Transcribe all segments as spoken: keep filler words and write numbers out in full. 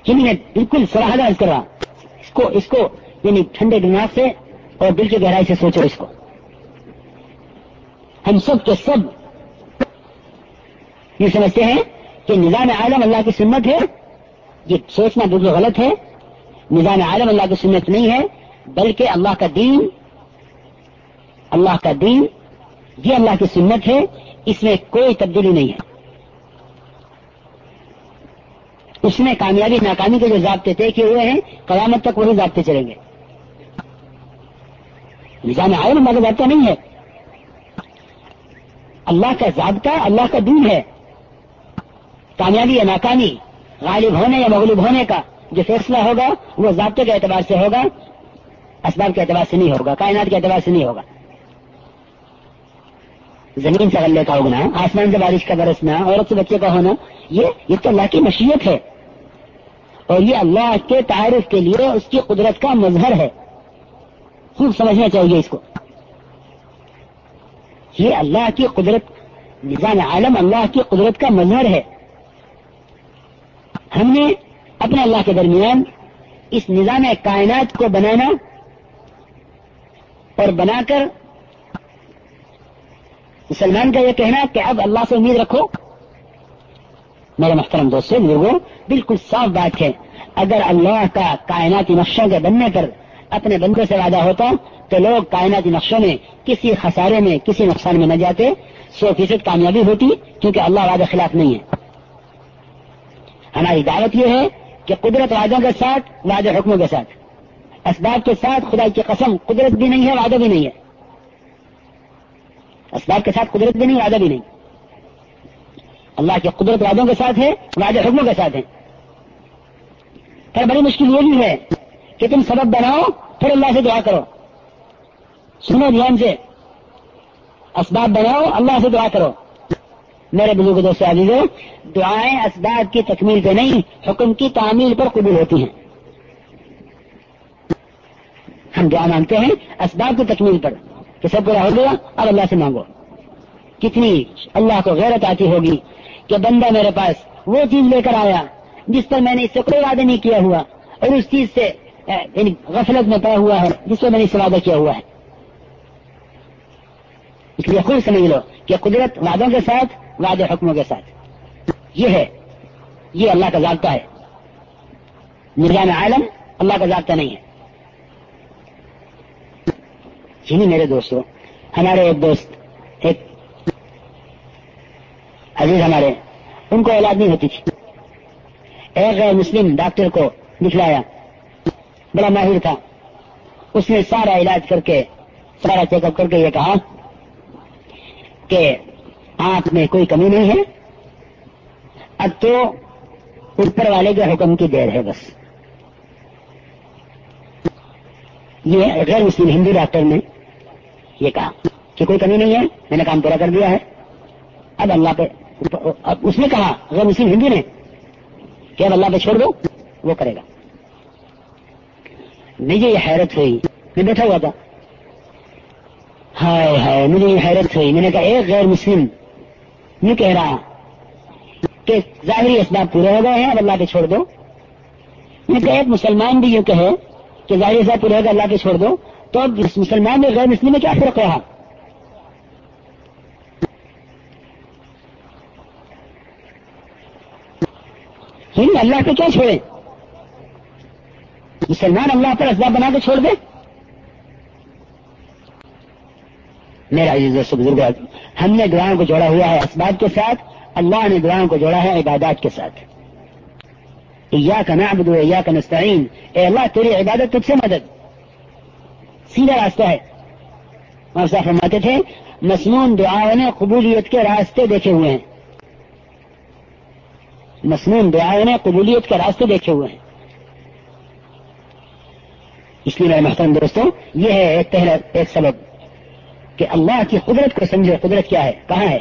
یعنی میں بالکل صراحت عرض کر رہا اس کو اس کو یعنی ٹھنڈے دماغ سے اور دل کی گہرائی سے سوچو اس کو. ہم سب کے سب یہ سمجھتے ہیں کہ نظام عالم اللہ کی سنت ہے. یہ سوچنا بالکل غلط ہے. نظام عالم اللہ کی سنت نہیں ہے بلکہ اللہ کا دین اللہ کا دین یہ اللہ کی سنت ہے. اس میں کوئی تبدیلی نہیں ہے. اس میں کامیابی ناکامی کے جو ضابطے طے کیے ہوئے ہیں قیامت تک وہی ضابطے چلیں گے. نظام عالم اللہ کا ضابطہ نہیں ہے. اللہ کا ضابطہ اللہ کا دین ہے. کامیابی یا ناکامی غالب ہونے یا مغلوب ہونے کا جو فیصلہ ہوگا وہ ضابطے کے اعتبار سے ہوگا, اسباب کے اعتبار سے نہیں ہوگا, کائنات کے اعتبار سے نہیں ہوگا. زمین سے غلے کا اگنا, آسمان سے بارش کا برسنا, عورت سے بچے کا ہونا, یہ یہ تو اللہ کی مشیت ہے اور یہ اللہ کے تعارف کے لیے اس کی قدرت کا مظہر ہے. خوب سمجھنا چاہیے اس کو. یہ اللہ کی قدرت, نظام عالم اللہ کی قدرت کا مظہر ہے. ہم نے اپنے اللہ کے درمیان اس نظام کائنات کو بنانا اور بنا کر مسلمان کا یہ کہنا کہ اب اللہ سے امید رکھو. میرے محترم دوستوں بزرگوں, بالکل صاف بات ہے. اگر اللہ کا کائناتی نقشوں کے بننے پر اپنے بندے سے وعدہ ہوتا تو لوگ کائناتی نقشوں میں کسی خسارے میں کسی نقصان میں نہ جاتے. سو فیصد کامیابی ہوتی کیونکہ اللہ وعدہ خلاف نہیں ہے. ہماری دعوت یہ ہے کہ قدرت وعدوں کے ساتھ وعدے حکموں کے ساتھ, اسباب کے ساتھ خدا کی قسم قدرت بھی نہیں ہے وعدہ بھی نہیں ہے. اسباب کے ساتھ قدرت بھی نہیں وعدہ بھی نہیں. اللہ کی قدرت وعدوں کے ساتھ ہے, وعدے حکموں کے ساتھ ہے. پھر بڑی مشکل یہ بھی ہے کہ تم سبب بناؤ پھر اللہ سے دعا کرو. سنو دھیان سے, اسباب بناؤ اللہ سے دعا کرو. میرے بزرگ دوست عزیزوں, دعائیں اسباب کی تکمیل پہ نہیں حکم کی تعمیل پر قبول ہوتی ہیں. ہم دعا مانگتے ہیں اسباب کی تکمیل پر کہ سب پورا ہو گیا اب اللہ سے مانگو. کتنی اللہ کو غیرت آتی ہوگی کہ بندہ میرے پاس وہ چیز لے کر آیا جس پر میں نے اس سے کوئی وعدہ نہیں کیا ہوا اور اس چیز سے یعنی غفلت میں پڑا ہوا ہے جس پر میں نے اس سے وعدہ کیا ہوا ہے. اس لیے خود سمجھ لو کہ قدرت وعدوں کے ساتھ وعدے حکموں کے ساتھ یہ ہے, یہ اللہ کا ضابطہ ہے. نظام عالم اللہ کا ضابطہ نہیں ہے. جی میرے دوستوں, ہمارے ایک دوست ایک عزیز ہمارے, ان کو اولاد نہیں ہوتی تھی. ایک غیر مسلم ڈاکٹر کو دکھلایا, بڑا ماہر تھا. اس نے سارا علاج کر کے سارا چیک اپ کر کے یہ کہا کہ آنکھ میں کوئی کمی نہیں ہے, اب تو اوپر والے کے حکم کی دیر ہے بس. یہ غیر مسلم ہندو ڈاکٹر نے یہ کہا کہ کوئی کمی نہیں ہے, میں نے کام پورا کر دیا ہے, اب اللہ پہ. اب اس نے کہا غیر مسلم ہندو نے کہ اب اللہ پہ چھوڑ دو, وہ کرے گا. مجھے یہ حیرت ہوئی, میں بیٹھا ہوا تھا, ہائے ہائے مجھے یہ حیرت ہوئی. میں نے کہا ایک غیر مسلم یہ کہہ رہا کہ ظاہری اسباب پورے ہو گئے ہیں اب اللہ پہ چھوڑ دو. میں نے کہا ایک مسلمان بھی یہ کہے کہ ظاہری اسباب پورے ہو گئے اللہ پہ چھوڑ دو, تو اب اس مسلمان میں غیر مسلم میں کیا فرق رہا؟ اللہ پہ کیا چھوڑے؟ مسلمان اللہ پر اسباب بنا کے چھوڑ دے. میرا عزیز دوست بزرگ, ہم نے دعاؤں کو جوڑا ہوا ہے اسباب کے ساتھ, اللہ نے دعاؤں کو جوڑا ہے عبادات کے ساتھ. ایاک نعبد و ایاک نستعین, اے اللہ تیری عبادت تجھ سے مدد, سیدھا راستہ ہے. اور صاحب فرماتے تھے مسنون دعاؤں نے قبولیت کے راستے دیکھے ہوئے ہیں. مسنون دعاؤں نے قبولیت کے راستے دیکھے ہوئے ہیں. اس لیے میرے محترم دوستوں, یہ ہے ایک پہلا ایک سبب کہ اللہ کی قدرت کو سمجھو. قدرت کیا ہے, کہاں ہے؟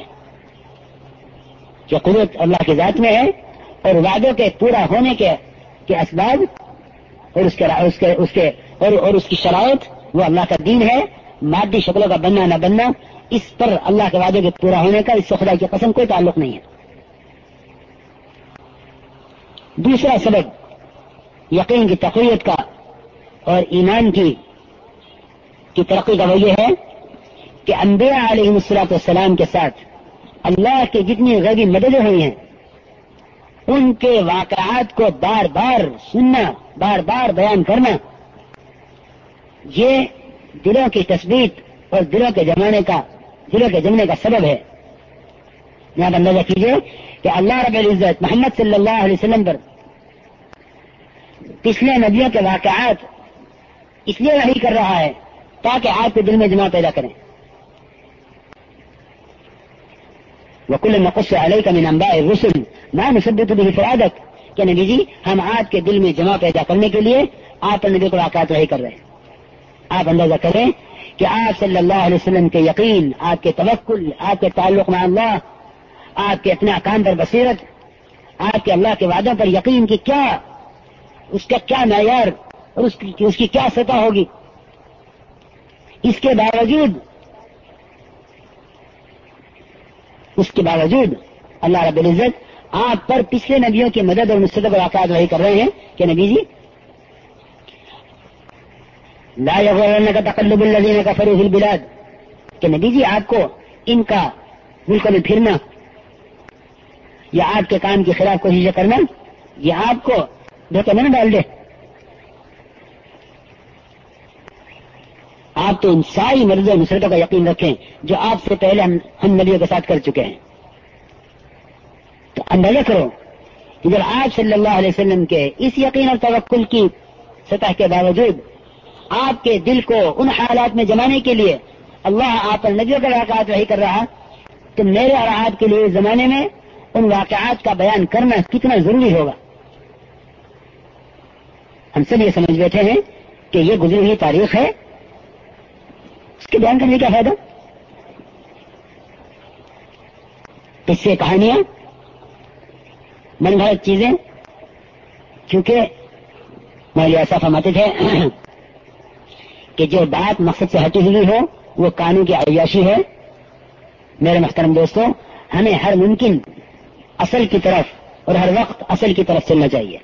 کہ قدرت اللہ کی ذات میں ہے اور وعدوں کے پورا ہونے کے کے اسباب اور اس کے اس کے اس کے اور, اور اس کی شرائط وہ اللہ کا دین ہے. مادی شکلوں کا بننا نہ بننا اس پر اللہ کے وعدے کے پورا ہونے کا اس سے خدا کی قسم کوئی تعلق نہیں ہے. دوسرا سبب یقین کی تقویت کا اور ایمان کی کی ترقی کا وہ یہ ہے کہ انبیاء علیہ الصلوۃ والسلام کے ساتھ اللہ کی جتنی غیبی مددیں ہوئی ہیں ان کے واقعات کو بار بار سننا، بار بار بیان کرنا، یہ دلوں کی تثبیت اور دلوں کے جمانے کا دلوں کے جمنے کا سبب ہے۔ یہاں پر اندازہ کیجیے کہ اللہ رب العزت محمد صلی اللہ علیہ وسلم پر پچھلے نبیوں کے واقعات اس لیے وحی کر رہا ہے تاکہ آپ کے دل میں جمع پیدا کریں۔ وَكُلًّا نَقُصُّ عَلَيْكَ مِنْ أَنْبَاءِ الرُّسُلِ مَا نُثَبِّتُ بِهِ فُؤَادَكَ کہ نبی جی ہم آپ کے دل میں جمع پیدا کرنے کے لیے آپ پر نبی کو واقعات وحی کر رہے ہیں۔ آپ اندازہ کریں کہ آپ صلی اللہ علیہ وسلم کے یقین، آپ کے توکل، آپ کے تعلق مع اللہ، آپ کے اپنے احکام پر بصیرت، آپ کے اللہ کے وعدوں پر یقین کی کیا اس کا کیا معیار اور اس کی, اس کی کیا سطح ہوگی۔ اس کے باوجود اس کے باوجود اللہ رب العزت آپ پر پچھلے نبیوں کی مدد اور نصرت اور واقعات وحی کر رہے ہیں کہ نبی جی لا یغرنک تقلب الذین کفروا فی البلاد کہ نبی جی آپ کو ان کا ملکوں میں پھرنا یا آپ کے کام کے خلاف کوشش کرنا یہ آپ کو دھوکے میں نہ ڈال دے۔ آپ تو ان ساری مرضوں اور نصرتوں کا یقین رکھیں جو آپ سے پہلے ہم, ہم نبیوں کے ساتھ کر چکے ہیں۔ تو اندازہ کرو کہ جب آپ صلی اللہ علیہ وسلم کے اس یقین اور توکل کی سطح کے باوجود آپ کے دل کو ان حالات میں جمانے کے لیے اللہ آپ پر نبیوں کے واقعات وحی کر رہا تو میرے اور آپ کے لیے اس زمانے میں ان واقعات کا بیان کرنا کتنا ضروری ہوگا۔ ہم سب یہ سمجھ بیٹھے ہیں کہ یہ گزری ہوئی تاریخ ہے، اس کے بیان کرنے کا فائدہ؟ اس سے کہانیاں من گھڑت چیزیں، کیونکہ میں ایسا فرماتے تھے کہ جو بات مقصد سے ہٹی ہوئی ہو وہ قانون کی عیاشی ہے۔ میرے محترم دوستوں، ہمیں ہر ممکن اصل کی طرف اور ہر وقت اصل کی طرف چلنا چاہیے۔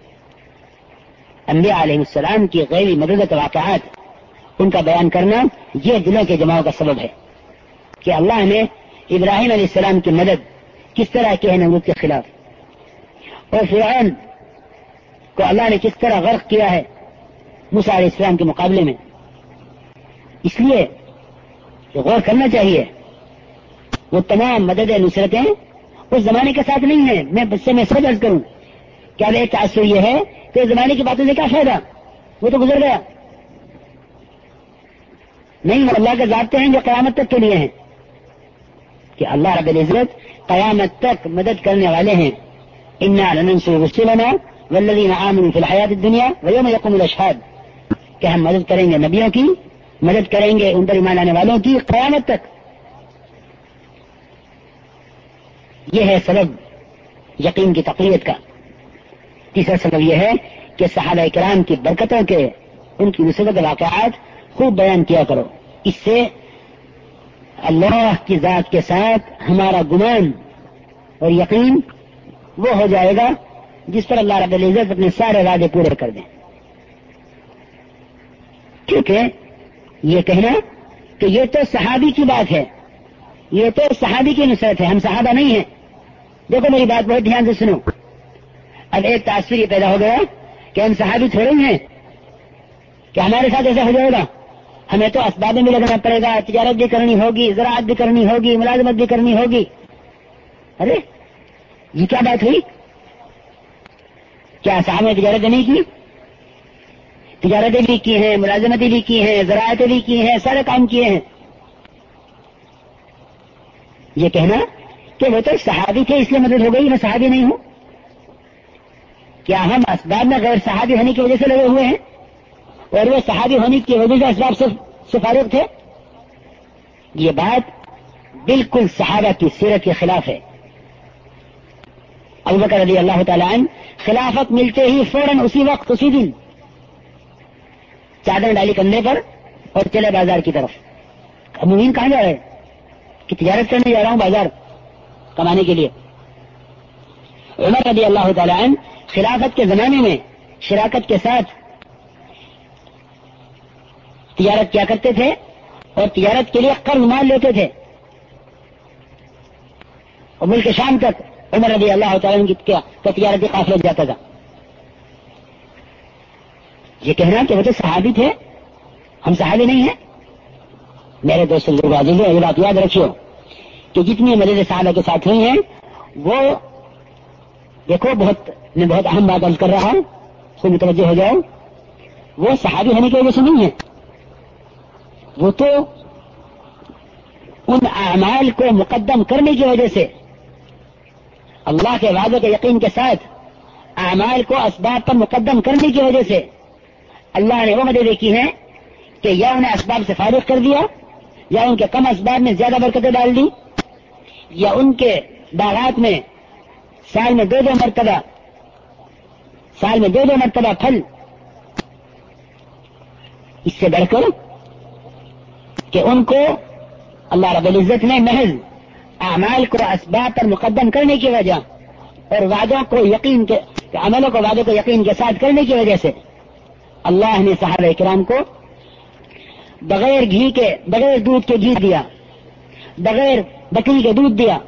انبیاء علیہ السلام کی غیبی مدد واقعات ان کا بیان کرنا یہ دلوں کے جماؤ کا سبب ہے کہ اللہ نے ابراہیم علیہ السلام کی مدد کس طرح کی ہے نمرود کے خلاف، اور فرعون کو اللہ نے کس طرح غرق کیا ہے موسیٰ علیہ السلام کے مقابلے میں۔ اس لیے غور کرنا چاہیے وہ تمام مدد نصرتیں اس زمانے کے ساتھ نہیں ہیں۔ میں اس سے میں سب عرض کروں کیا ایک تاثر یہ ہے کہ اس زمانے کی باتوں سے کیا فائدہ، وہ تو گزر گیا۔ نہیں، وہ اللہ کے ضابطے ہیں جو قیامت تک کے لیے ہیں کہ اللہ رب العزت قیامت تک مدد کرنے والے ہیں۔ انا لننصر رسلنا والذین آمنوا فی الحیات الدنیا ویوم یقوم الاشہاد کہ ہم مدد کریں گے نبیوں کی، مدد کریں گے ان پر ایمان لانے والوں کی قیامت تک۔ یہ ہے سبب یقین کی تقویت کا۔ تیسرا سبب یہ ہے کہ صحابہ کرام کی برکتوں کے ان کی نصرت واقعات خوب بیان کیا کرو۔ اس سے اللہ کی ذات کے ساتھ ہمارا گمان اور یقین وہ ہو جائے گا جس پر اللہ رب العزت اپنے سارے وعدے پورے کر دیں۔ کیونکہ یہ کہنا کہ یہ تو صحابی کی بات ہے، یہ تو صحابی کی نصرت ہے، ہم صحابہ نہیں ہیں۔ دیکھو میری بات بہت دھیان سے سنو۔ اب ایک تاثر یہ پیدا ہو گیا کہ ہم صحابی تھوڑے ہیں کہ ہمارے ساتھ ایسا ہو جائے گا، ہمیں تو اسباب میں لگنا پڑے گا، تجارت بھی کرنی ہوگی، زراعت بھی کرنی ہوگی، ملازمت بھی کرنی ہوگی۔ ارے یہ کیا بات ہوئی؟ کیا صحابہ نے تجارت نہیں کی؟ تجارتیں بھی کی ہیں، ملازمتیں بھی کی ہیں، زراعتیں بھی کی ہیں، سارے کام کیے ہیں۔ یہ کہنا کہ وہ تو صحابی تھے اس لیے مدد ہو گئی، میں صحابی نہیں ہوں، کیا ہم اسباب میں غیر صحابی ہونے کی وجہ سے لگے ہوئے ہیں اور وہ صحابی ہونے کی وجہ سے اسباب سے فارغ تھے؟ یہ بات بالکل صحابہ کی سیرت کے خلاف ہے۔ ابوبکر رضی اللہ تعالیٰ عنہ خلافت ملتے ہی فوراً اسی وقت اسی دن چادر ڈالی کندھے پر اور چلے بازار کی طرف۔ مومن کہاں جا رہے کہ تجارت کرنے جا رہا ہوں بازار کمانے کے لیے۔ عمر رضی اللہ تعالیٰ عنہ خلافت کے زمانے میں شراکت کے ساتھ تجارت کیا کرتے تھے اور تجارت کے لیے قرض مال لیتے تھے، اور ملک شام تک عمر رضی اللہ تعالیٰ کی تجارتی قافلہ جاتا تھا۔ یہ کہنا کہ وہ تو صحابی تھے، ہم صحابی نہیں ہیں؟ میرے دوست لوگ عزیز یہ بات یاد رکھیو کہ جتنی مدد صحابہ کے ساتھ ہوئی ہیں وہ دیکھو، بہت میں بہت اہم بات عرض کر رہا ہوں، اس کو متوجہ ہو جاؤ، وہ صحابی ہونے کی وجہ سے نہیں ہے، وہ تو ان اعمال کو مقدم کرنے کی وجہ سے، اللہ کے وعدے کے یقین کے ساتھ اعمال کو اسباب پر مقدم کرنے کی وجہ سے اللہ نے وہ مدد کی ہے کہ یا انہیں اسباب سے فارغ کر دیا، یا ان کے کم اسباب میں زیادہ برکتیں ڈال دی، یا ان کے باغات میں سال میں دو دو مرتبہ سال میں دو دو مرتبہ پھل، اس سے بڑھ کر کہ ان کو اللہ رب العزت نے محض اعمال کو اسباب پر مقدم کرنے کی وجہ اور وعدوں کو یقین کے عملوں کو وعدوں کو یقین کے ساتھ کرنے کی وجہ سے اللہ نے صحابہ کرام کو بغیر گھی کے بغیر دودھ کے گھی دیا، بغیر بکری کے دودھ دیا۔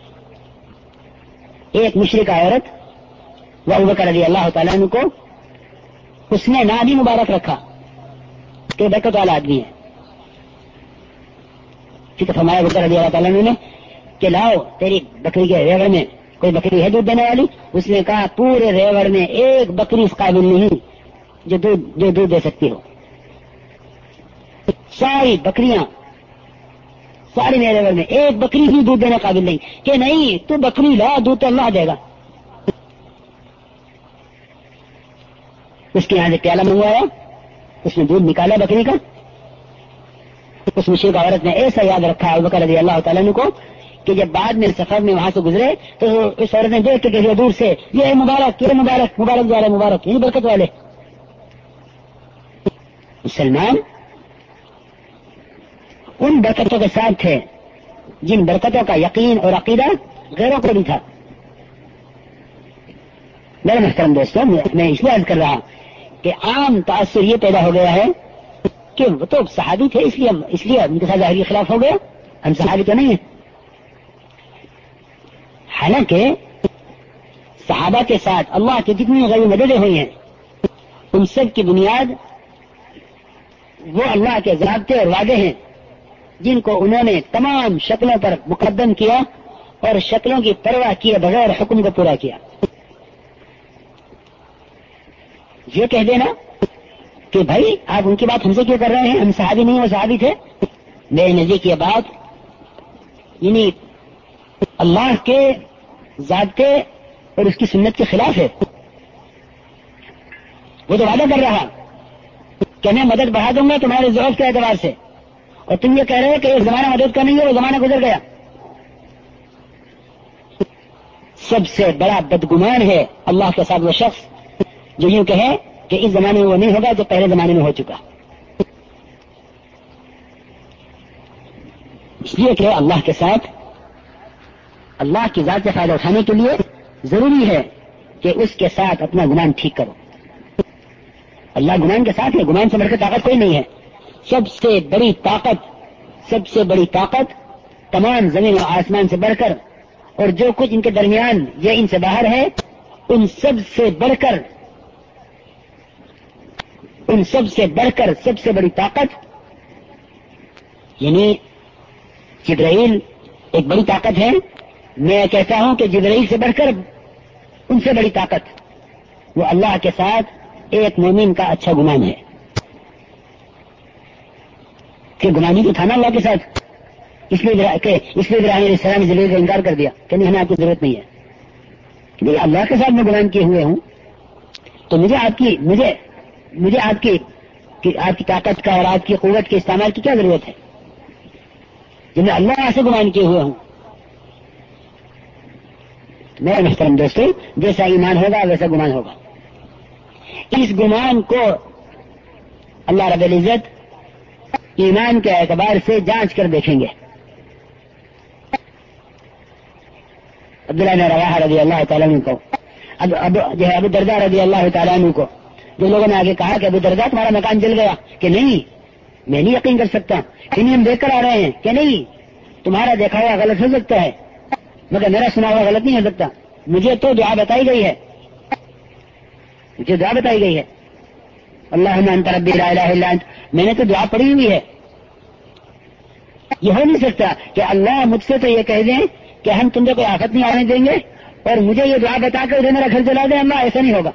ایک مشرکہ عورت وہ ابوبکر رضی اللہ تعالیٰ عنہ کو اس نے نام ہی مبارک رکھا کہ برکت والا آدمی ہے۔ ٹھیک فرمایا ابوبکر رضی اللہ تعالیٰ عنہ نے کہ لاؤ تیری بکری کے ریوڑ میں کوئی بکری ہے دودھ دینے والی؟ اس نے کہا پورے ریوڑ میں ایک بکری اس قابل نہیں جو دودھ جو دودھ دے سکتی ہو، ساری بکریاں ساری میرے ریوڑ میں ایک بکری بھی دودھ دینے قابل نہیں، کہ نہیں تو بکری لا دودھ تو اللہ دے گا۔ اس کے یہاں سے پیالہ منگوایا، اس نے دودھ نکالا بکری کا، اس مشرکہ عورت نے ایسا یاد رکھا ابوبکر رضی اللہ تعالیٰ عنہ کو کہ جب بعد میں سفر میں وہاں سے گزرے تو اس عورت نے دیکھ کے کہا دور سے یہ مبارک یہ مبارک مبارک جا رہے مبارک یہ برکت والے۔ مسلمان ان برکتوں کے ساتھ تھے جن برکتوں کا یقین اور عقیدہ غیروں کو بھی تھا۔ میرے محترم دوستوں، میں اس لیے عرض کر رہا کہ عام تاثر یہ پیدا ہو گیا ہے کہ وہ تو صحابی تھے اس لیے اس لیے ان کے ساتھ ظاہری خلاف ہو گیا، ہم صحابی تو نہیں ہیں۔ حالانکہ صحابہ کے ساتھ اللہ کی جتنی غیبی مددیں ہوئی ہیں ان سب کی بنیاد وہ اللہ کے ضابطے اور وعدے ہیں جن کو انہوں نے تمام شکلوں پر مقدم کیا اور شکلوں کی پرواہ کیے بغیر حکم کو پورا کیا۔ یہ کہہ دینا کہ بھائی آپ ان کی بات ہم سے کیوں کر رہے ہیں، ہم صحابی نہیں وہ صحابی تھے، میرے نزدیک یہ بات یعنی اللہ کے ضابطے اور اس کی سنت کے خلاف ہے۔ وہ تو وعدہ کر رہا کہ میں مدد بڑھا دوں گا تمہارے ضعف کے اعتبار سے، اور تم یہ کہہ رہے ہو کہ ایک زمانہ مدد کا نہیں ہے، وہ زمانہ گزر گیا۔ سب سے بڑا بدگمان ہے اللہ کے ساتھ وہ شخص جو یوں کہے کہ اس زمانے میں وہ نہیں ہوگا جو پہلے زمانے میں ہو چکا۔ اس لیے کہ اللہ کے ساتھ اللہ کی ذات سے فائدہ اٹھانے کے لیے ضروری ہے کہ اس کے ساتھ اپنا گمان ٹھیک کرو۔ اللہ گمان کے ساتھ ہے، گمان سے بڑھ کر طاقت کوئی نہیں ہے۔ سب سے بڑی طاقت سب سے بڑی طاقت تمام زمین و آسمان سے بڑھ کر اور جو کچھ ان کے درمیان یا ان سے باہر ہے ان سب سے بڑھ کر ان سب سے بڑھ کر سب سے بڑی طاقت یعنی جبرائیل ایک بڑی طاقت ہے۔ میں کہتا ہوں کہ جبرائیل سے بڑھ کر ان سے بڑی طاقت وہ اللہ کے ساتھ ایک مومن کا اچھا گمان ہے کہ گمانی تو تھا نا اللہ کے ساتھ، اس لیے کہ اس لیے ابراہیم علیہ السلام نے کا انکار کر دیا کہ نہیں ہمیں آپ کی ضرورت نہیں ہے، کہ اللہ کے ساتھ میں گمان کیے ہوئے ہوں تو مجھے آپ کی مجھے مجھے آپ کی آپ کی طاقت کا اور آپ کی قوت کے استعمال کی کیا ضرورت ہے جب میں اللہ سے گمان کیے ہوئے ہوں۔ میرے محترم دوستوں، جیسا ایمان ہوگا ویسا گمان ہوگا۔ اس گمان کو اللہ رب العزت ایمان کے اعتبار سے جانچ کر دیکھیں گے۔ عبداللہ بن رواحہ رضی اللہ تعالیٰ عنہ کو اب اب جو ہے ابو درداء رضی اللہ تعالیٰ عنہ کو جو لوگوں نے آگے کہا کہ ابو درداء تمہارا مکان جل گیا، کہ نہیں میں نہیں یقین کر سکتا، انہیں ہم دیکھ کر آ رہے ہیں، کہ نہیں تمہارا دیکھا ہوا غلط ہو سکتا ہے مگر میرا سنا ہوا غلط نہیں ہو سکتا، مجھے تو دعا بتائی گئی ہے، مجھے دعا بتائی گئی ہے، اللہم انت ربی لا الہ الا انت، میں نے تو دعا پڑھی ہوئی ہے۔ یہ ہو نہیں سکتا کہ اللہ مجھ سے تو یہ کہہ دیں کہ ہم تم کو کوئی آفت نہیں آنے دیں گے اور مجھے یہ دعا بتا کر ادھر میرا گھر جلا دیں، اللہ ایسا نہیں ہوگا،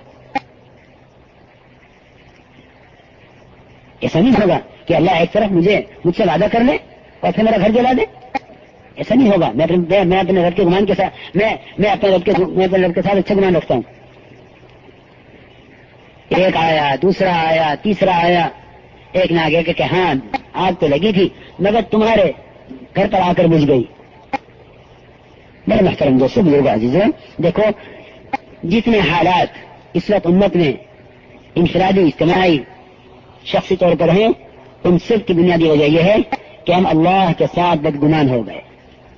ایسا نہیں ہوگا کہ اللہ ایک طرف مجھے مجھ سے وعدہ کر لے اور پھر میرا گھر جلا دے، ایسا نہیں ہوگا۔ میں اپنے میں اپنے رب کے گمان کے ساتھ میں میں اپنے رب کے میں اپنے رب کے ساتھ اچھا گمان رکھتا ہوں۔ ایک آیا، دوسرا آیا، تیسرا آیا، ایک نہ آگے کہ ہاں آگ تو لگی تھی مگر تمہارے گھر پر آ کر بجھ گئی۔ میرے محترم دوستو، بزرگ عزیزوں، دیکھو جتنے حالات اس وقت امت میں انفرادی اجتماعی شخصی طور پر ہیں، ان سب کی بنیادی وجہ یہ ہے کہ ہم اللہ کے ساتھ بدگمان ہو گئے۔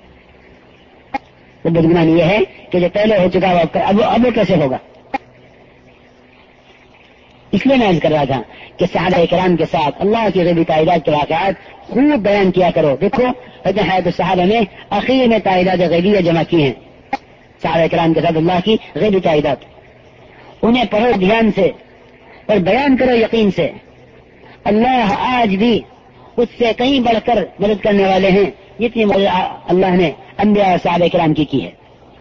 وہ بدگمان یہ ہے کہ جو پہلے ہو چکا وہ اب اب کیسے ہوگا۔ اس لیے میں عرض کر رہا تھا کہ صحابہ کرام کے ساتھ اللہ کی غیبی تائیدات کے واقعات خوب بیان کیا کرو۔ دیکھو حضرت حیات الصحابہ میں اخیر میں تائیدات غیبیہ جمع کی ہیں، صحابہ کرام کے ساتھ اللہ کی غیبی تائیدات، انہیں پڑھو دھیان سے اور بیان کرو یقین سے۔ اللہ آج بھی اس سے کہیں بڑھ کر مدد کرنے والے ہیں جتنی مدد اللہ نے انبیاء اور صحابہ کرام کی کی ہے۔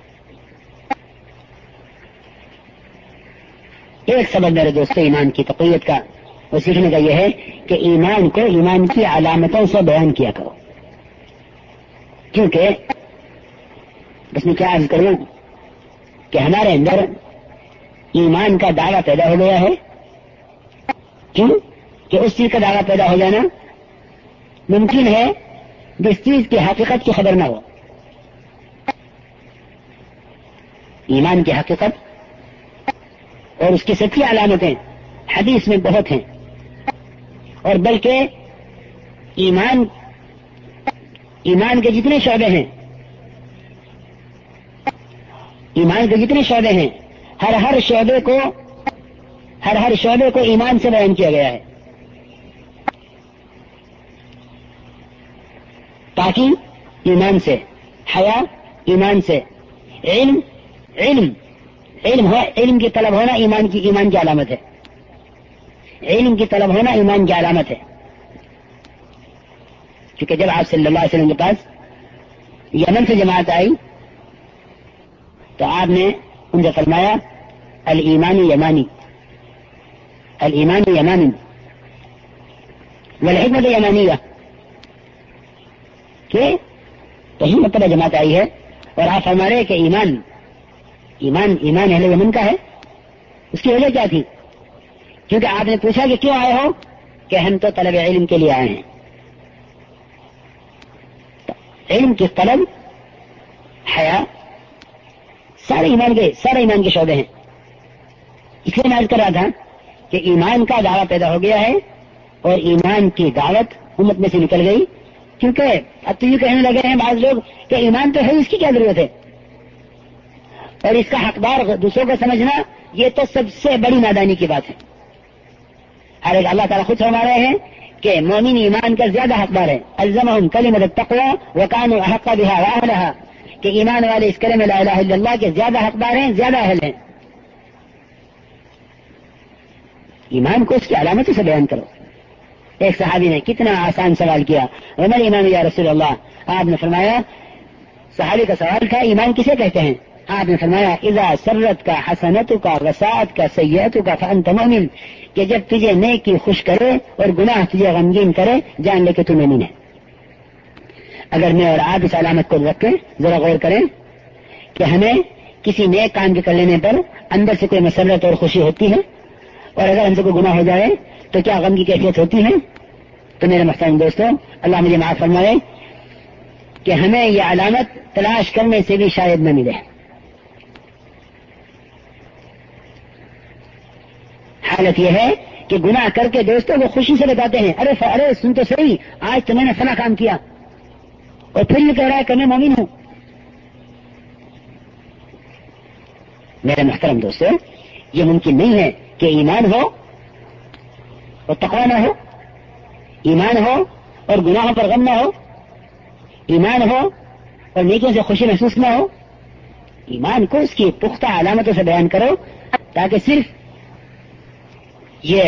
ایک سبب میرے دوستوں ایمان کی تقویت کا وہ سیکھنے کا یہ ہے کہ ایمان کو ایمان کی علامتوں سے بیان کیا کرو، کیونکہ بس میں کیا عرض کروں کہ ہمارے اندر ایمان کا دعویٰ پیدا ہو گیا ہے۔ کیوں کہ اس چیز کا دعویٰ پیدا ہو جانا ممکن ہے جس چیز کی حقیقت کی خبر نہ ہو۔ ایمان کی حقیقت اور اس کی سچی علامتیں حدیث میں بہت ہیں، اور بلکہ ایمان ایمان کے جتنے شعبے ہیں ایمان کے جتنے شعبے ہیں ہر ہر شعبے کو ہر ہر شعبے کو ایمان سے بیان کیا گیا ہے، تاکہ ایمان سے حیا، ایمان سے علم علم علم ہو علم کی طلب ہونا ایمان کی ایمان کی علامت ہے، علم کی طلب ہونا ایمان کی علامت ہے۔ کیونکہ جب آپ صلی اللہ علیہ وسلم کے پاس یمن سے جماعت آئی تو آپ نے ان سے فرمایا الایمان یمانی، الایمان یمانی والحکمت یمانیہ، کہ کہیں مرتبہ جماعت آئی ہے اور آپ فرما رہے کہ ایمان ایمان ایمان اہل یمن کا ہے۔ اس کی وجہ کیا تھی؟ کیونکہ آپ نے پوچھا کہ کیوں آئے ہو، کہ ہم تو طلب علم کے لیے آئے ہیں۔ علم کی طلب، حیا، سارے ایمان کے سارے ایمان کے شعبے ہیں۔ اس لیے میں عرض کر رہا تھا کہ ایمان کا دعویٰ پیدا ہو گیا ہے اور ایمان کی دعوت امت میں سے نکل گئی، کیونکہ اب تو یہ کہنے لگے ہیں بعض لوگ کہ ایمان تو ہے، اس کی کیا ضرورت ہے، اور اس کا حقدار دوسروں کو سمجھنا یہ تو سب سے بڑی نادانی کی بات ہے۔ ہر ایک اللہ تعالیٰ خود فرما رہے ہیں کہ مومن ایمان کا زیادہ حقدار ہے، الزمہم کلمۃ التقوی وکانوا احق بها واہلها، کہ ایمان والے اس کلمہ لا الہ الا اللہ کے زیادہ حقدار ہیں، زیادہ اہل ہیں۔ ایمان کو اس کی علامتوں سے بیان کرو۔ ایک صحابی نے کتنا آسان سوال کیا، ومن ایمان یا رسول اللہ، آپ نے فرمایا، صحابی کا سوال تھا ایمان کسے کہتے ہیں؟ آپ نے فرمایا اذا سرت کا حسنت کا وسعت کا سیئت کا فانت مؤمن، کہ جب تجھے نیکی خوش کرے اور گناہ تجھے غمگین کرے جان لے کہ تو مومن ہے۔ اگر میں اور آپ اس علامت کو رکھیں، ذرا غور کریں کہ ہمیں کسی نیک کام کے کر لینے پر اندر سے کوئی مسرت اور خوشی ہوتی ہے، اور اگر ہم سے کوئی گناہ ہو جائے تو کیا غم کی کیفیت ہوتی ہے؟ تو میرے محترم دوستوں، اللہ مجھے معاف فرمائے کہ ہمیں یہ علامت تلاش کرنے سے بھی شاید نہ ملے۔ حالت یہ ہے کہ گناہ کر کے دوستوں کو خوشی سے بتاتے ہیں، ارے ارے سن تو صحیح، آج تو میں نے فلاں کام کیا، اور پھر یہ کہہ رہا ہے کہ میں مومن ہوں۔ میرے محترم دوستوں، یہ ممکن نہیں ہے کہ ایمان ہو اور تقوی نہ ہو، ایمان ہو اور گناہوں پر غم نہ ہو، ایمان ہو اور نیکیوں سے خوشی محسوس نہ ہو، ایمان کو اس کی پختہ علامتوں سے بیان کرو تاکہ صرف یہ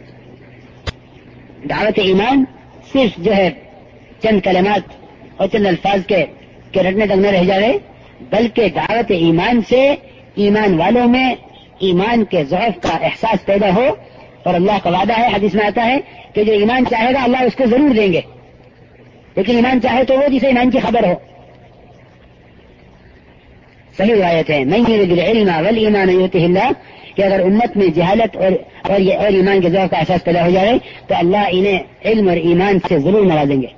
دعوت ایمان صرف جو ہے چند کلمات اور چند الفاظ کے کے رٹنے تک نہ رہ جائے، بلکہ دعوت ایمان سے ایمان والوں میں ایمان کے ضعف کا احساس پیدا ہو. اور اللہ کا وعدہ ہے، حدیث میں آتا ہے کہ جو ایمان چاہے گا اللہ اس کو ضرور دیں گے، لیکن ایمان چاہے تو وہ جسے ایمان کی خبر ہو. صحیح روایت ہے، من یرید العلم والایمان یؤتہ اللہ، کہ اگر امت میں جہالت اور اور, اور ایمان کے ضعف کا احساس پیدا ہو جائے تو اللہ انہیں علم اور ایمان سے ضرور نوازیں گے.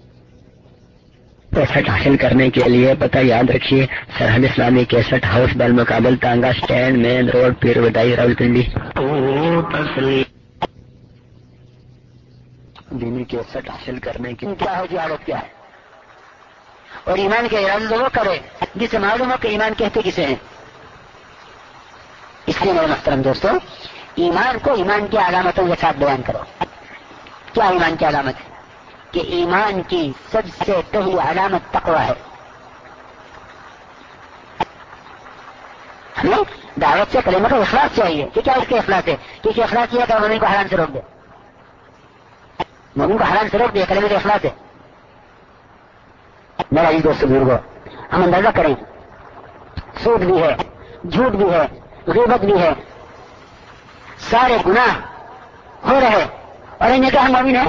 کیسٹ حاصل کرنے کے لیے پتہ یاد رکھیے، سرحد اسلامی کیسٹ ہاؤس بالمقابل tonga stand, main road, Pir Wadhai, Rawalpindi. دینی کیسٹ حاصل کرنے کی کیا ہے، جہالت کیا ہے، اور ایمان کے ارادے وہ کرے جسے معلوم ہو کہ ایمان کہتے کسے ہیں. اس لیے میرے محترم دوستو، ایمان کو ایمان کی علامتوں کے ساتھ بیان کرو. کیا ایمان کی علامت ہے؟ کہ ایمان کی سب سے پہلی علامت تقوی ہے. ہمیں دعوت سے کلمہ کا اخلاص چاہیے. کہ کیا اس کے اخلاص ہے؟ کیونکہ اخلاص یہ کہ مومن کو حرام سے روک دے، مومن کو حرام سے روک دے، کلمہ کا اخلاص ہے. میرا یہ دوست بزرگوں، ہم اندازہ کریں، سود بھی ہے، جھوٹ بھی ہے، غیبت بھی ہے، سارے گناہ ہو رہے اور انہیں کہ ہم مومن ہیں.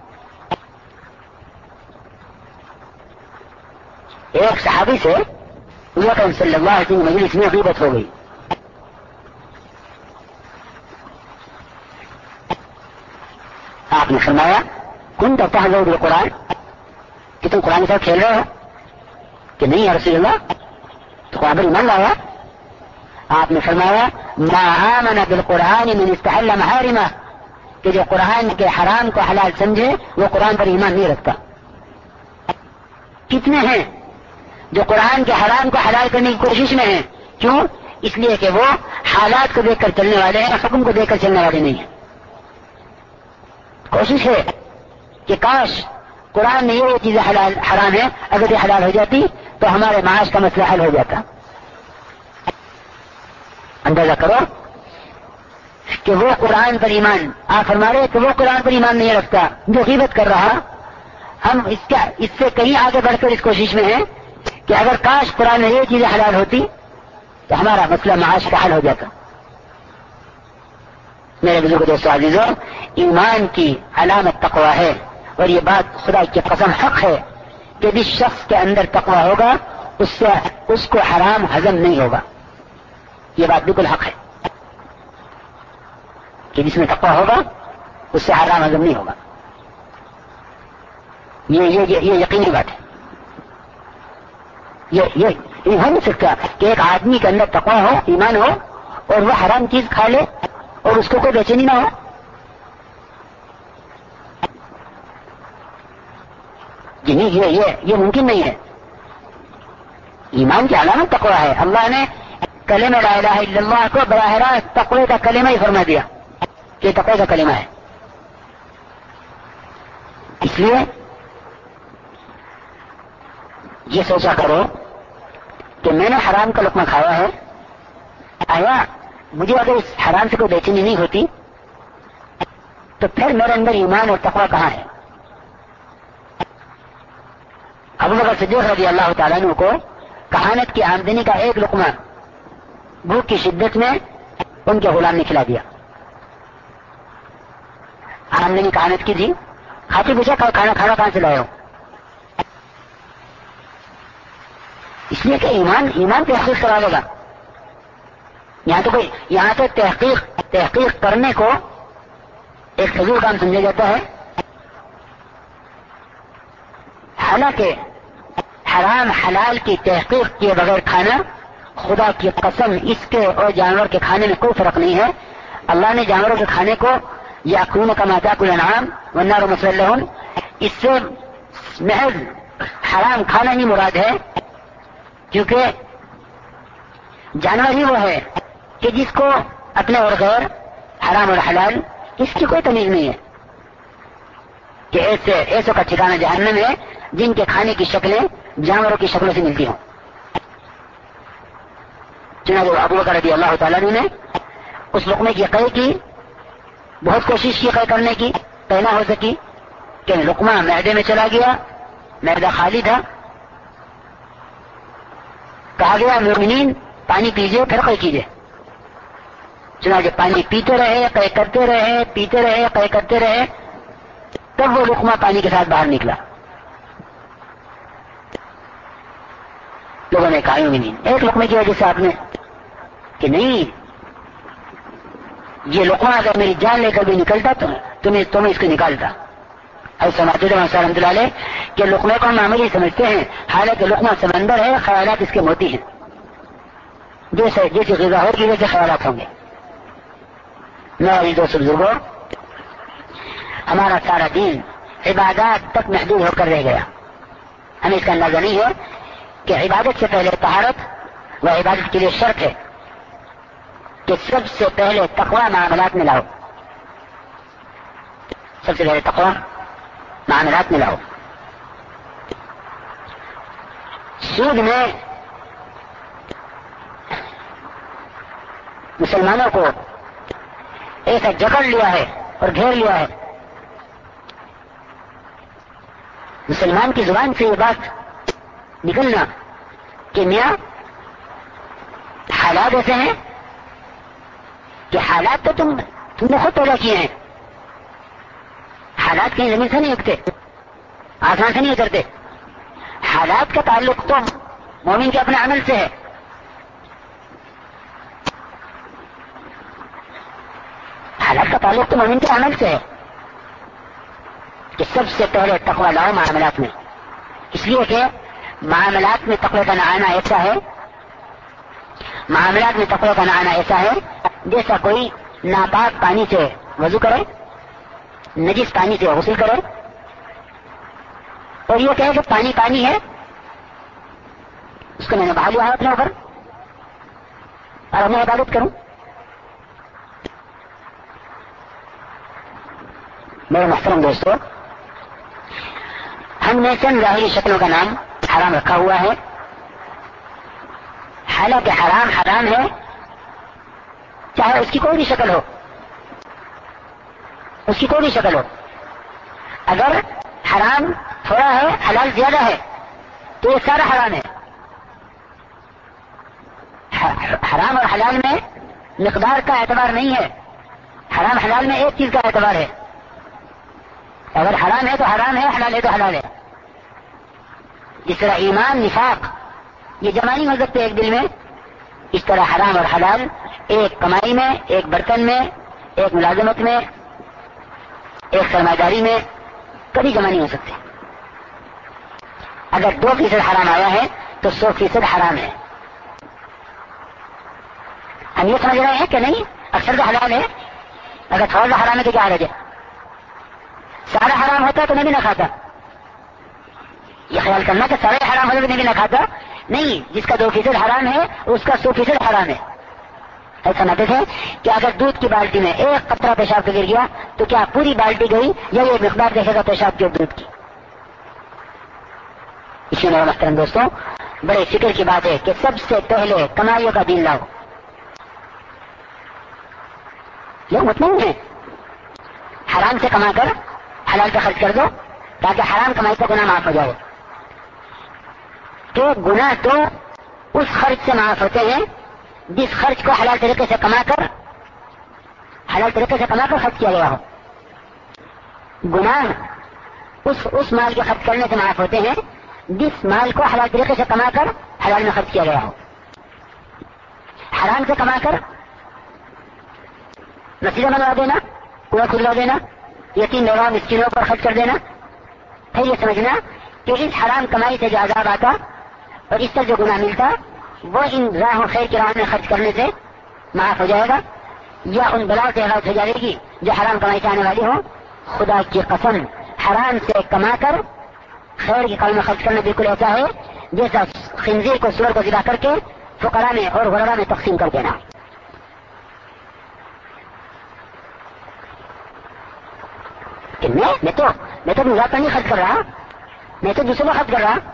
ایک صحابی سے نبی اکرم صلی اللہ علیہ وسلم مجلس میں غیبت ہو گئی. آپ نے فرمایا، کن تو تحزو بالقرآن، کہ تم قرآن کے ساتھ کھیل رہے ہو؟ کہ نہیں یا رسول اللہ، تو قرآن پر ایمان لایا. آپ نے فرمایا، ما آمن بالقرآن من استحل محارمہ، کہ جو قرآن کے حرام کو حلال سمجھے وہ قرآن پر ایمان نہیں رکھتا. کتنے ہیں جو قرآن کے حرام کو حلال کرنے کی کوشش میں ہیں؟ کیوں؟ اس لیے کہ وہ حالات کو دیکھ کر چلنے والے ہیں، حکم کو دیکھ کر چلنے والے نہیں ہیں. کوشش ہے کہ کاش قرآن میں یہ چیزیں حلال حرام ہے، اگر یہ حلال ہو جاتی تو ہمارے معاش کا مسئلہ حل ہو جاتا. اندازہ کرو کہ وہ قرآن پر ایمان، آپ فرما رہے کہ وہ قرآن پر ایمان نہیں رکھتا جو غیبت کر رہا. ہم اس کا اس سے کہیں آگے بڑھ کر اس کوشش میں ہیں کہ اگر کاش قرآن میں یہ چیزیں حلال ہوتی تو ہمارا مسئلہ معاش کا حل ہو جاتا. میرے بزرگ دوستو عزیزو، ایمان کی علامت تقوی ہے، اور یہ بات خدا کی قسم حق ہے کہ جس شخص کے اندر تقوی ہوگا اس سے اس کو حرام ہضم نہیں ہوگا. یہ بات بالکل حق ہے کہ جس میں تقوی ہوگا اس سے حرام ہضم نہیں ہوگا. یہ یہ یہ یقینی بات ہے. یہ یہ یہ ہو نہیں سکتا کہ ایک آدمی کے اندر تقوی ہو، ایمان ہو، اور وہ حرام چیز کھا لے اور اس کو کوئی بے چینی نہ ہو. نہیں، یہ یہ یہ ممکن نہیں ہے. ایمان کی علامت تقوی ہے. اللہ نے کلمہ لا الہ الا اللہ کو براہ راست تقوی کا کلمہ ہی فرما دیا کہ تقوی کا کلمہ ہے. اس لیے یہ سوچا کرو کہ میں نے حرام کا لقمہ کھایا ہے، آیا مجھے اگر اس حرام سے کوئی بے چینی نہیں ہوتی تو پھر میرے اندر ایمان اور تقوی کہاں ہے؟ ابو بکر صدیق رضی اللہ تعالیٰ عنہ کو کہانت کی آمدنی کا ایک لقمہ بھوک کی شدت میں ان کے غلام نے کھلا دیا. آمدنی کہانت کی تھی، کھاتے پوچھا کھانا کھانا کہاں سے لائے ہو؟ اس لیے کہ ایمان ایمان تحقیق کرا دے گا. یہاں تو کوئی یہاں تو تحقیق تحقیق کرنے کو ایک فضول کام سمجھا جاتا ہے. حالانکہ حرام حلال کی تحقیق کیے بغیر کھانا، خدا کی قسم اس کے اور جانور کے کھانے میں کوئی فرق نہیں ہے. اللہ نے جانوروں کے کھانے کو یاکلون کما تاکل الانعام والنار مثوی لہم، اس سے محض حرام کھانا ہی مراد ہے، کیونکہ جانور ہی وہ ہے کہ جس کو اپنے اور غیر، حرام اور حلال، اس کی کوئی تمیز نہیں ہے. کہ ایسے ایسوں کا ٹھکانہ جہنم ہے جن کے کھانے کی شکلیں جانوروں کی شکلوں سے ملتی ہوں. چنانچہ ابو بکر رضی اللہ تعالیٰ عنہ نے اس لقمے کی قے کی، بہت کوشش کی قے کرنے کی، قے نہ ہو سکی کہ لقمہ معدے میں چلا گیا، معدہ خالی تھا. کہا گیا مومنین پانی پیجیے پھر قے کیجیے. چنانچہ پانی پیتے رہے، قے کرتے رہے، پیتے رہے، قے کرتے رہے، تب وہ لقمہ پانی کے ساتھ باہر نکلا. لوگوں نے کہا مومنین ایک لقمے کی وجہ سے آپ نے، کہ نہیں، یہ لقمہ اگر میری جان لے کر بھی نکلتا تو تمہیں تمہیں اس کو نکالتا. ایسا سمجھتے تھے رحمۃ اللہ علیہ کہ لقمے کو ہم معمولی سمجھتے ہیں، حالانکہ لقمہ سمندر ہے، خیالات اس کے موتی ہیں. جیسے جیسے غذا ہوگی ویسے خیالات ہوں گے. میرے دوست بزرگوں، ہمارا سارا دین عبادات تک محدود ہو کر رہ گیا. ہمیں اس کا اندازہ نہیں ہے کہ عبادت سے پہلے طہارت و عبادت کے لیے شرط ہے کہ سب سے پہلے تقوی معاملات میں لاؤ. سب سے پہلے تقوی معاملات میں لاؤ. سود نے مسلمانوں کو ایسا جکڑ لیا ہے اور گھیر لیا ہے. مسلمان کی زبان سے یہ بات نکلنا کہ میاں حالات ایسے ہیں کہ حالات تو تم تم نے خود پیدا کیے ہیں. حالات کہیں زمین سے نہیں اگتے، آسمان سے نہیں اترتے. حالات کا تعلق تو مومن کے اپنے عمل سے ہے. حالات کا تعلق تو مومن کے عمل سے ہے کہ سب سے پہلے تقوی لاؤ معاملات میں. اس لیے کہ معاملات میں تقوی کا نہ آنا ایسا ہے معاملات میں تقوی کا نہ آنا ایسا ہے جیسا کوئی ناپاک پانی سے وضو کرے، نجس پانی سے غسل کرے اور یہ کہے کہ پانی پانی ہے، اس کو میں نے بہا لیا ہے اپنے اوپر اور میں عبادت کروں. میرے محترم دوستو، ہم نے چند ظاہری شکلوں کا نام حرام رکھا ہوا ہے، حالانکہ حرام حرام ہے چاہے اس کی کوئی بھی شکل ہو، اس کی کوئی بھی شکل ہو. اگر حرام تھوڑا ہے حلال زیادہ ہے تو یہ سارا حرام ہے. حرام اور حلال میں مقدار کا اعتبار نہیں ہے، حرام حلال میں ایک چیز کا اعتبار ہے. اگر حرام ہے تو حرام ہے، حلال ہے تو حلال ہے. جس طرح ایمان نفاق یہ جمع نہیں ہو سکتے ایک دل میں، اس طرح حرام اور حلال ایک کمائی میں، ایک برتن میں، ایک ملازمت میں، ایک سرمایہ داری میں کبھی جمع نہیں ہو سکتے. اگر دو فیصد حرام آیا ہے تو سو فیصد حرام ہے. ہم یہ سمجھ رہے ہیں کہ نہیں اکثر تو حلال ہے، اگر تھوڑا سا حرام ہے تو کیا حرج ہے؟ سارا حرام ہوتا تو میں بھی نہ کھاتا. یہ خیال کرنا کہ سارے حرام ہوتا تو میں بھی نہ کھاتا نہیں. جس کا دو فیصد حرام ہے اس کا سو فیصد حرام ہے. ایسا سمجھتے تھے کہ اگر دودھ کی بالٹی میں ایک قطرہ پیشاب گر گیا تو کیا پوری بالٹی گئی یا یہ مقدار دیکھے گا پیشاب کی دودھ کی؟ اسی لیے محترم دوستوں، بڑے فکر کی بات ہے کہ سب سے پہلے کمائیوں کا دین لاؤ. لوگ مطمئن ہیں حرام سے کما کر حلال پہ خرچ کر دو تاکہ حرام کمائی کا گناہ معاف ہو جائے. تو گناہ تو اس خرچ سے معاف ہوتے ہیں جس خرچ کو حلال طریقے سے کما کر حلال طریقے سے کما کر خرچ کیا گیا ہو. گناہ اس اس مال کے خرچ کرنے سے معاف ہوتے ہیں جس مال کو حلال طریقے سے کما کر حلال میں خرچ کیا گیا ہو. حرام سے کما کر مسجدیں بنوا دینا، کنواں کھلوا دینا، یتیم بیوہ مسکینوں پر خرچ کر دینا، پھر یہ سمجھنا کہ اس حرام کمائی سے جو عذاب آتا اور اس سے جو گناہ ملتا وہ ان راہ و خیر کی راہ میں خرچ کرنے سے معاف ہو جائے گا یا ان بلاؤں سے حفاظت ہو جائے گی جو حرام کمائی سے آنے والی ہو. خدا کی قسم حرام سے کما کر خیر کے کام میں خرچ کرنا بالکل ایسا ہے جیسا خنزیر کو سور کو ذبح کر کے فقراء میں اور غرباء میں تقسیم کر دینا. کہ میں میں تو میں تو اپنی ذات پر نہیں خرچ کر رہا، میں تو دوسروں کو خرچ کر رہا.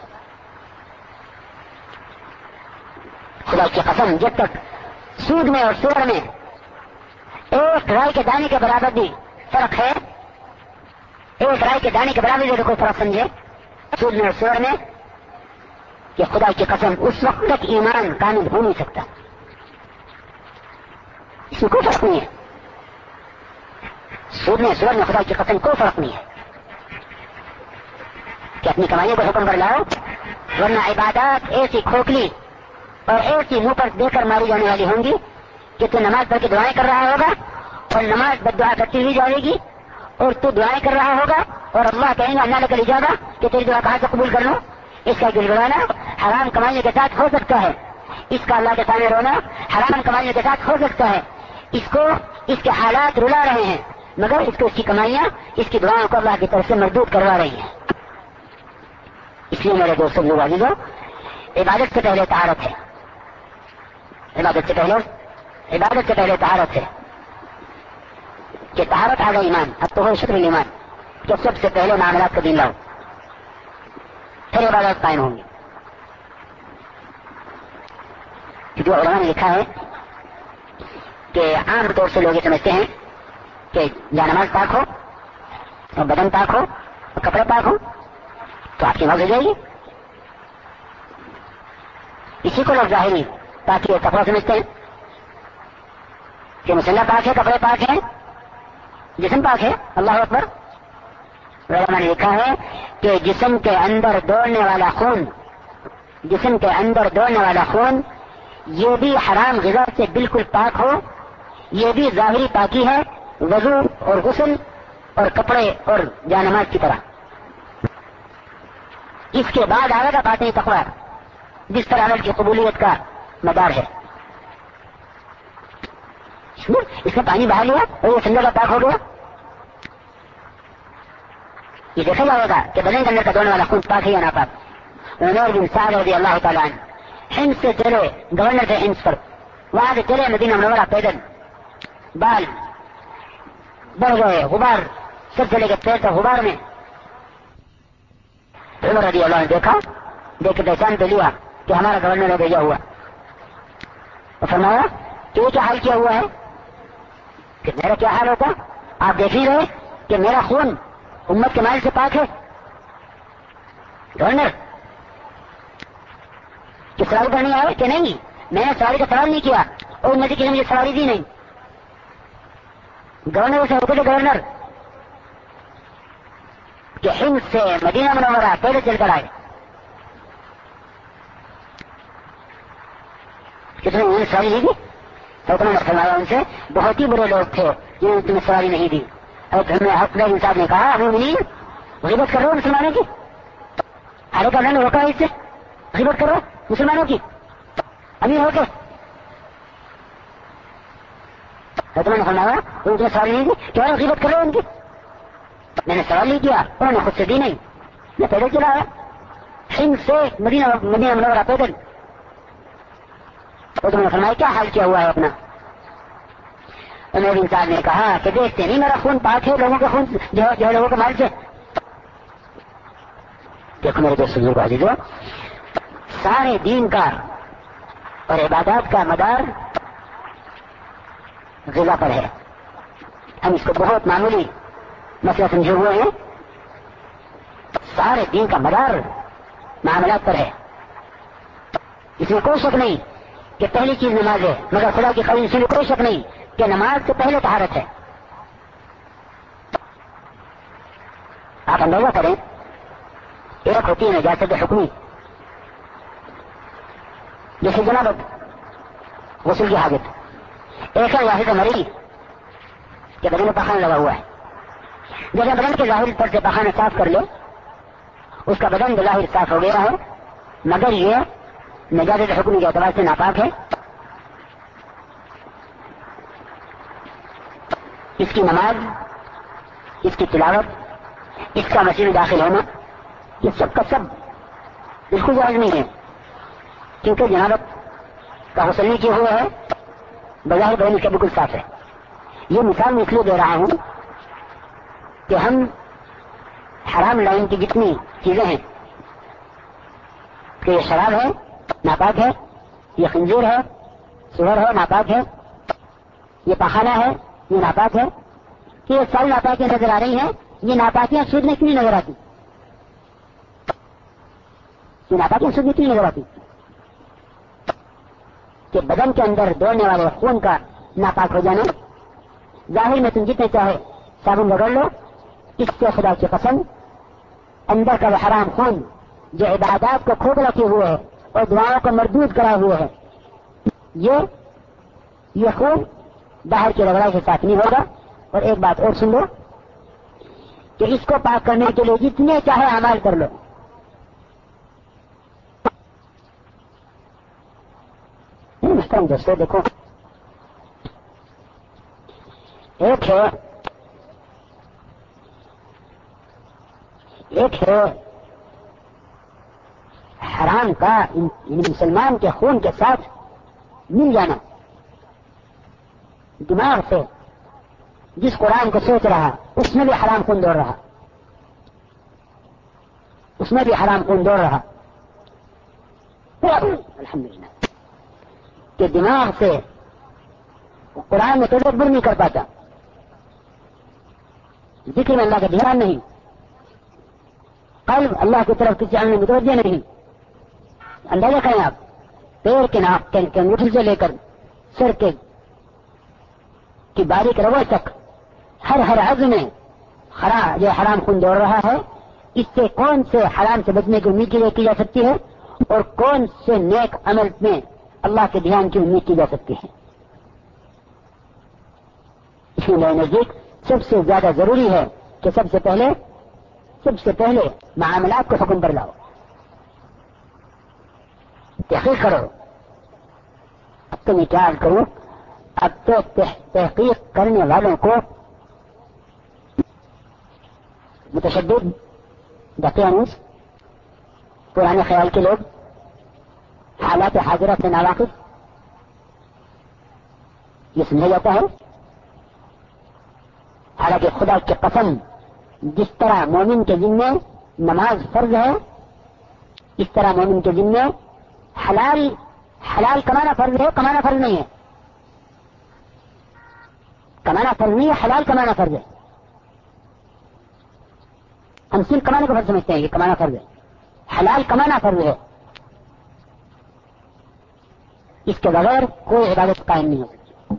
خدا کی قسم جب تک سود میں اور سور میں ایک رائے کے دانے کے برابر بھی فرق ہے، ایک رائے کے دانے کے برابر بھی کوئی فرق سمجھے سود میں اور سور میں، کہ خدا کی قسم اس وقت تک ایمان کامل ہو نہیں سکتا. اس میں کوئی فرق نہیں ہے، سود میں سور میں خدا کی قسم کوئی فرق نہیں ہے کہ اپنی کمائیوں کو حکم پر لاؤ، ورنہ عبادات ایسی کھوکھلی اور ایسی منہ پر دے کر ماری جانے والی ہوں گی کہ تو نماز پڑھ کے دعائیں کر رہا ہوگا اور نماز بد دعا کرتی ہوئی جائے گی، اور تو دعائیں کر رہا ہوگا اور اللہ کہیں گا اللہ لکل اجابہ کہ تیری دعا کہاں سے قبول کر لوں. اس کا گڑگڑانا حرام کمائیوں کے ساتھ ہو سکتا ہے، اس کا اللہ کے سامنے رونا حرام کمائیوں کے ساتھ ہو سکتا ہے. اس کو اس کے حالات رلا رہے ہیں، مگر اس کو اس کی کمائیاں اس کی دعاؤں کو اللہ کی طرف سے مردود کروا رہی ہیں. اس لیے میرے دوستوں لوگ عزیزوں، عبادت سے پہلے طہارت ہے، عبادت سے پہلے عبادت سے پہلے طہارت ہے کہ طہارت آ گئی ایمان. اب تو ہو شکر ایمان کہ سب سے پہلے معاملات کا دین لاؤ، پھر عبادت قائم ہوں گی. جو علماء نے لکھا ہے کہ عام طور سے لوگ یہ سمجھتے ہیں کہ یا نماز پاک ہو اور بدن پاک ہو اور کپڑے پاک ہو تو آپ کی نماز ہو جائے گی. اسی کو لوگ ظاہری پاکی اور کپڑا سمجھتے ہیں کہ مسلح پاک ہے، کپڑے پاک ہیں، جسم پاک ہے. اللہ اکبر. علماء نے لکھا ہے کہ جسم کے اندر دوڑنے والا خون جسم کے اندر دوڑنے والا خون یہ بھی حرام غذا سے بالکل پاک ہو، یہ بھی ظاہری پاکی ہے، وضو اور غسل اور کپڑے اور جانماز کی طرح. اس کے بعد آئے گا باطنی تقویٰ جس پر عمل کی قبولیت کا مدار ہے. اس میں پانی بہا لیا اور یہ سندر کا پاک ہو گیا. یہ دیکھا جائے گا کہ بدن کے اندر کا دوڑنے والا خون پاک ہے یا ناپاک. عمر بن سعد رضی اللہ تعالیٰ عنہ ہند سے چلے، گورنر تھے ہند پر، وہاں سے چلے مدینہ منورہ پیدل، بال بڑھ گئے، غبار سب چلے گئے پیر تک غبار میں. عمر رضی اللہ نے دیکھا، دیکھ کے پہچان پہ لیا کہ ہمارا گورنر نے بھیجا ہوا، اور فرمایا کہ یہ کیا حال کیا ہوا ہے کہ میرا کیا حال ہوتا؟ آپ دیکھ ہی رہے کہ میرا خون امت کے مال سے پاک ہے. گورنر کہ سواری کرنے آئے کہ نہیں، میں نے سواری کا سوال نہیں کیا اور ندی کی نے مجھے سواری دی نہیں. گورنر سے ہوتے تھے گورنر کہ ہند سے مدینہ منورہ پہلے چل کر آئے. کتنے انہوں نے سواری نہیں دی؟ حکم نے فرمایا ان سے بہت ہی برے لوگ تھے جنہوں نے تمہیں سواری نہیں دی. اور ہمیں حق صاحب نے کہا مومنین غیبت کر رہے ہو مسلمانوں کی، ارے کا نے روکا اس سے غیبت کرو مسلمانوں کی ابھی ہو کے. حکم نے فرمایا انہوں نے تمہیں سواری نہیں دی، کیا غیبت کر رہے ہو ان کی؟ میں نے سوال نہیں کیا، انہوں نے خود سے دی نہیں، میں پیدل چلا آیا ہند سے مدینہ مدینہ منورہ پیدل. تو تم نے فرمایا کیا حال کیا ہوا ہے اپنا؟ عمر بن سعد نے کہا کہ دیکھتے نہیں میرا خون پاک ہے لوگوں کے خون جو ہے لوگوں کے مال سے. دیکھو میرے دوست بزرگ عزیزو، سارے دین کا اور عبادات کا مدار غذا پر ہے. ہم اس کو بہت معمولی مسئلہ سمجھے ہوئے ہیں. سارے دین کا مدار معاملات پر ہے. اس میں کوئی شک نہیں کہ پہلی چیز نماز ہے، مگر خدا کی قسم اس میں کوئی شک نہیں کہ نماز سے پہلے طہارت ہے. آپ اندازہ کریں، ایک ہوتی ہے نجاست حکمی جیسے جنابت غسل کی حاجت، ایک ہے واحد مری کہ بدن میں پخانا لگا ہوا ہے. جیسے بدن کے ظاہر پر سے پخانا صاف کر لے اس کا بدن بظاہر صاف ہو گیا ہے، مگر یہ نجاست حکمی کے اعتبار سے ناپاک ہے. اس کی نماز، اس کی تلاوت، اس کا مسجد میں داخل ہونا، یہ سب کا سب بالکل جائز نہیں ہے، کیونکہ جنابت کا غسل نہیں کیا ہوا ہے، بظاہر بدن اس کا بالکل صاف ہے. یہ مثال میں اس لیے دے رہا ہوں کہ ہم حرام لائن کی جتنی چیزیں ہیں کہ یہ شراب ہے ناپاک ہے، یہ خنزیر ہے، سور ہے ناپاک ہے، یہ پخانہ ہے یہ ناپاک ہے، کہ یہ ساری ناپاکیاں نظر آ رہی ہیں. یہ ناپاکیاں سود میں کیوں نظر آتی؟ یہ ناپاکیاں سود میں کیوں نظر آتی؟ کہ بدن کے اندر دوڑنے والے خون کا ناپاک ہو جانا. ظاہر میں تم جتنے چاہے صابن رگڑ لو، اس سے خدا کی قسم اندر کا وہ حرام خون جو عبادات کو کھوکھلا کیے ہوئے ہے اور دعاؤں کو مردود کرا ہوئے ہے، یہ یہ خون باہر کی رگڑائی سے صاف نہیں ہوگا. اور ایک بات اور سن لو کہ اس کو پاک کرنے کے لیے جتنے چاہے اعمال کر لو. محترم دوستو دیکھو، ایک ہے ایک ہے حرام کا مسلمان کے خون کے ساتھ مل جانا. دماغ سے جس قرآن کو سوچ رہا اس میں بھی حرام خون دوڑ رہا، اس میں بھی حرام خون دوڑ رہا. الحمدللہ کہ دماغ سے قرآن میں تدبر نہیں کر پاتا، ذکر میں اللہ کا دھیان نہیں، قلب اللہ کی طرف کسی عمل میں متوجہ نہیں. اندازہ کریں آپ، پیر کے ناک کے انگوٹھی سے لے کر سر کے کی باریک رگوں تک ہر ہر عضو میں خرا جو حرام خون دوڑ رہا ہے. اس سے کون سے حرام سے بچنے کی امید کی جا سکتی ہے اور کون سے نیک عمل میں اللہ کے دھیان کی امید کی جا سکتی ہے؟ اس میں نزدیک سب سے زیادہ ضروری ہے کہ سب سے پہلے سب سے پہلے معاملات کو حکم پر لاؤ، تحقیق کرو. اب تو میں کیا کروں، اب تو تحقیق کرنے والوں کو متشدد دقیانوس پرانے خیال کے لوگ حالات حاضرہ سے ناواقف یہ سمجھا جاتا ہے. حالانکہ خدا کی قسم جس طرح مومن کے ذمے نماز فرض ہے، اس طرح مومن کے ذمے حلال حلال کمانا فرض ہے. کمانا فرض نہیں ہے، کمانا فرض نہیں ہے، حلال کمانا فرض ہے. ہم صرف کمانے کو فرض سمجھتے ہیں کہ کمانا فرض ہے، حلال کمانا فرض ہے. اس کے بغیر کوئی عبادت قائم نہیں ہو سکتی.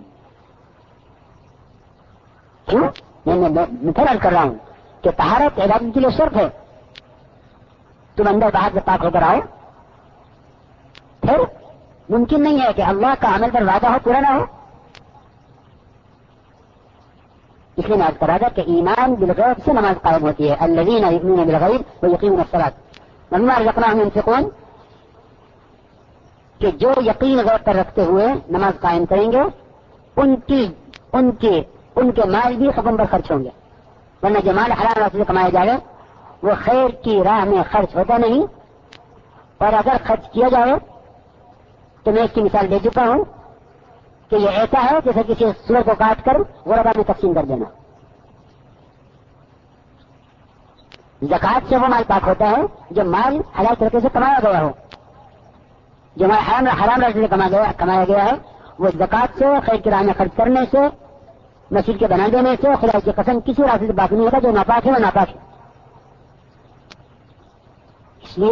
کیوں؟ میں پھر عرض کر رہا ہوں کہ طہارت عبادت کے لیے شرط ہے. تم اندر باہر سے پاک ہو کر آؤ، پھر ممکن نہیں ہے کہ اللہ کا عمل پر وعدہ ہو پورا نہ ہو. اس لیے میں عرض کرا تھا کہ ایمان بالغیب سے نماز قائم ہوتی ہے. الذین یؤمنون بالغیب ویقیمون الصلاۃ مما رزقناہم ينفقون، کہ جو یقین غیب پر رکھتے ہوئے نماز قائم کریں گے ان کی ان کی ان کے مال بھی حکم پر خرچ ہوں گے. ورنہ جو مال حرام راستے سے کمایا جائے وہ خیر کی راہ میں خرچ ہوتا نہیں، اور اگر خرچ کیا جائے تو میں اس کی مثال دے چکا ہوں کہ یہ ایسا ہے جیسے کسی سور کو کاٹ کر غربا میں تقسیم کر دینا. زکوٰۃ سے وہ مال پاک ہوتا ہے جو مال حلال طریقے سے کمایا گیا ہو. جو مال حرام حرام راستے سے کمایا گیا ہے وہ زکوٰۃ سے خیر کی راہ میں خرچ کرنے سے مسجد کے بنا دینے سے خدا کی قسم کسی راستے سے باقی نہیں ہوتا. جو ناپاک ہے وہ ناپاک ہے. اس لیے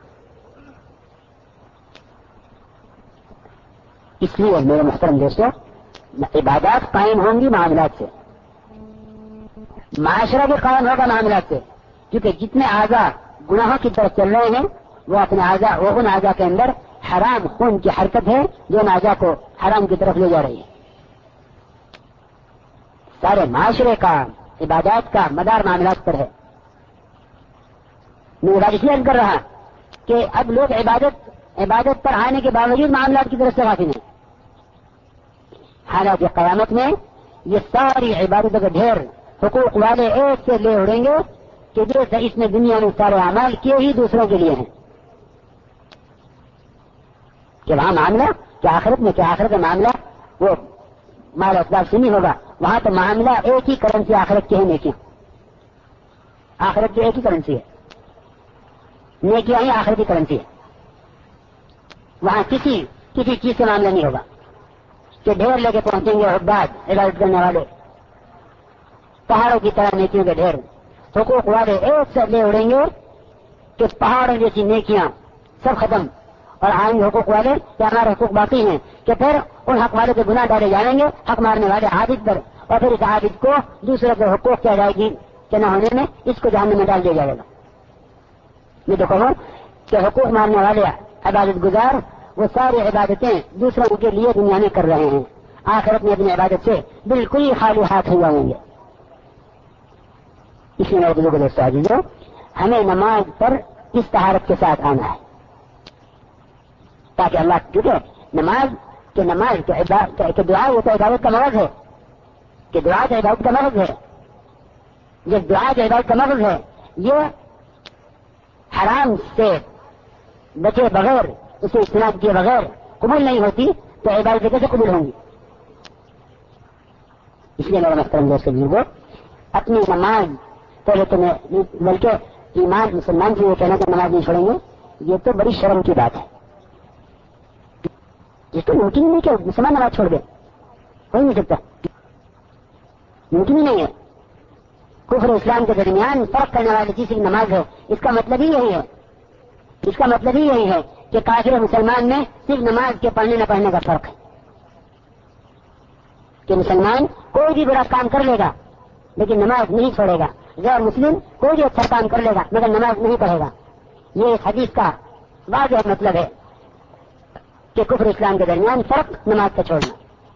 اس لیے میرے محترم دوستوں، عبادات قائم ہوں گی معاملات سے، معاشرہ بھی قائم ہوگا معاملات سے. کیونکہ جتنے اعضاء گناہوں کی طرف چل رہے ہیں وہ اپنے اعضاء وہ ان اعضاء کے اندر حرام خون کی حرکت ہے جو ان اعضاء کو حرام کی طرف لے جا رہی ہے. سارے معاشرے کا عبادات کا مدار معاملات پر ہے. میں بات اس لیے کر رہا کہ اب لوگ عبادت عبادت پر آنے کے باوجود معاملات کی طرف سے غافل ہیں. حالانکہ قیامت میں یہ ساری عبادتوں کے ڈھیر حقوق والے ایک سے لے اڑیں گے کہ جیسے اس نے دنیا میں سارے اعمال کیے ہی دوسروں کے لیے ہیں. کہ وہاں معاملہ کہ آخرت میں کیا آخرت کا معاملہ وہ مال اسباب سے نہیں ہوگا. وہاں تو معاملہ ایک ہی کرنسی آخرت کی ہے نیکیاں. آخرت کی ایک ہی کرنسی ہے، نیکیاں ہی آخرت کی کرنسی ہے. وہاں کسی کسی چیز سے معاملہ نہیں ہوگا کہ ڈھیر لے کے پہنچیں گے حباد عبادت کرنے والے، پہاڑوں کی طرح نیکیوں کے ڈھیر، حقوق والے ایک سے لے اڑیں گے کہ پہاڑوں جیسی نیکیاں سب ختم، اور آئیں گے حقوق والے کہ ہمارے حقوق باقی ہیں، کہ پھر ان حق والے کے گناہ ڈالے جائیں گے حق مارنے والے عابد پر، اور پھر اس عابد کو دوسرے کے حقوق کی ادائیگی کے نہ ہونے میں اس کو جہنم میں ڈال دیا جائے گا. میں تو کہوں کہ حقوق مارنے والے عبادت گزار وہ ساری عبادتیں دوسروں کے لیے دنیا میں کر رہے ہیں، آخرت میں اپنی عبادت سے بالکل ہی خالی ہاتھ ہو جائیں گے. اس لیے میرے بزرگ دوستو عزیزو، ہمیں نماز پر اس طہارت کے ساتھ آنا ہے تاکہ اللہ، کیونکہ نماز کہ نماز کہ عبادت کہ دعا وہ تو عبادت کا مرض ہے، کہ دعا تو عبادت کا مرض ہے. جس دعا جو عبادت کا مرض ہے یہ حرام سے بچے بغیر، اسے اجتناب کیے بغیر قبول نہیں ہوتی تو عبادت کیسے قبول ہوں گی؟ اس لیے میرا محترم دوست بزرگوں، اپنی نماز پہلے تو میں بلکہ ایمان مسلمان سے یہ کہنا کہ نماز نہیں چھوڑیں گے یہ تو بڑی شرم کی بات ہے. یہ تو ممکن ہی نہیں کہ مسلمان نماز چھوڑ دے، ہو نہیں سکتا، ممکن ہی نہیں ہے. کفر اسلام کے درمیان فرق کرنے والی چیز کی نماز ہے. اس کا مطلب ہی یہی ہے اس کا مطلب ہی یہی ہے کہ کافر و مسلمان میں صرف نماز کے پڑھنے نہ پڑھنے کا فرق ہے، کہ مسلمان کوئی بھی برا کام کر لے گا لیکن نماز نہیں چھوڑے گا، غیر مسلم کوئی بھی اچھا کام کر لے گا مگر نماز نہیں پڑھے گا. یہ اس حدیث کا واضح مطلب ہے کہ کفر اسلام کے درمیان فرق نماز کا چھوڑنا.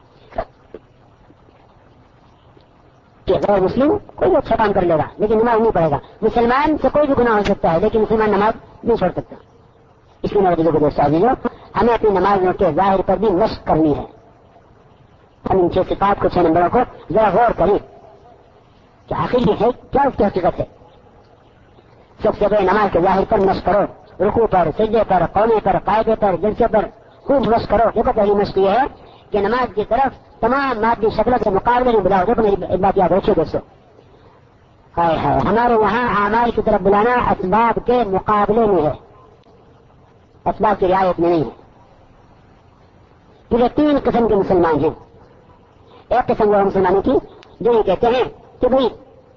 کہ غیر مسلم کوئی بھی اچھا کام کر لے گا لیکن نماز نہیں پڑھے گا، مسلمان سے کوئی بھی گناہ ہو سکتا ہے لیکن مسلمان نماز نہیں چھوڑ سکتا. اس لیے میرے بزرگ دوست عزیزو، ہمیں اپنی نمازوں کے ظاہر پر بھی مشق کرنی ہے. ہم ان چھ صفات کو چھ نمبروں کو ذرا غور کریں کہ آخر یہ ہے کیا اس کی حقیقت ہے. سب سے پہلے نماز کے ظاہر پر مشق کرو، رکوع پر، سجدے پر، قومے پر، قاعدے پر، جلسے پر خوب مشق کرو. دیکھو پہلی مشق یہ ہے کہ نماز کی طرف تمام مادی شکلوں کے مقابلے میں بلاؤ. دیکھو میری بات یاد رکھیے دوستو، ہائے ہائے ہمارے یہاں اعمال کی طرف بلانا اسباب کے مقابلے میں ہے، اسباب کی رعایت میں نہیں ہے. کیونکہ تین قسم کے مسلمان ہیں. ایک قسم وہ مسلمانوں کی جو یہ کہتے ہیں کہ بھئی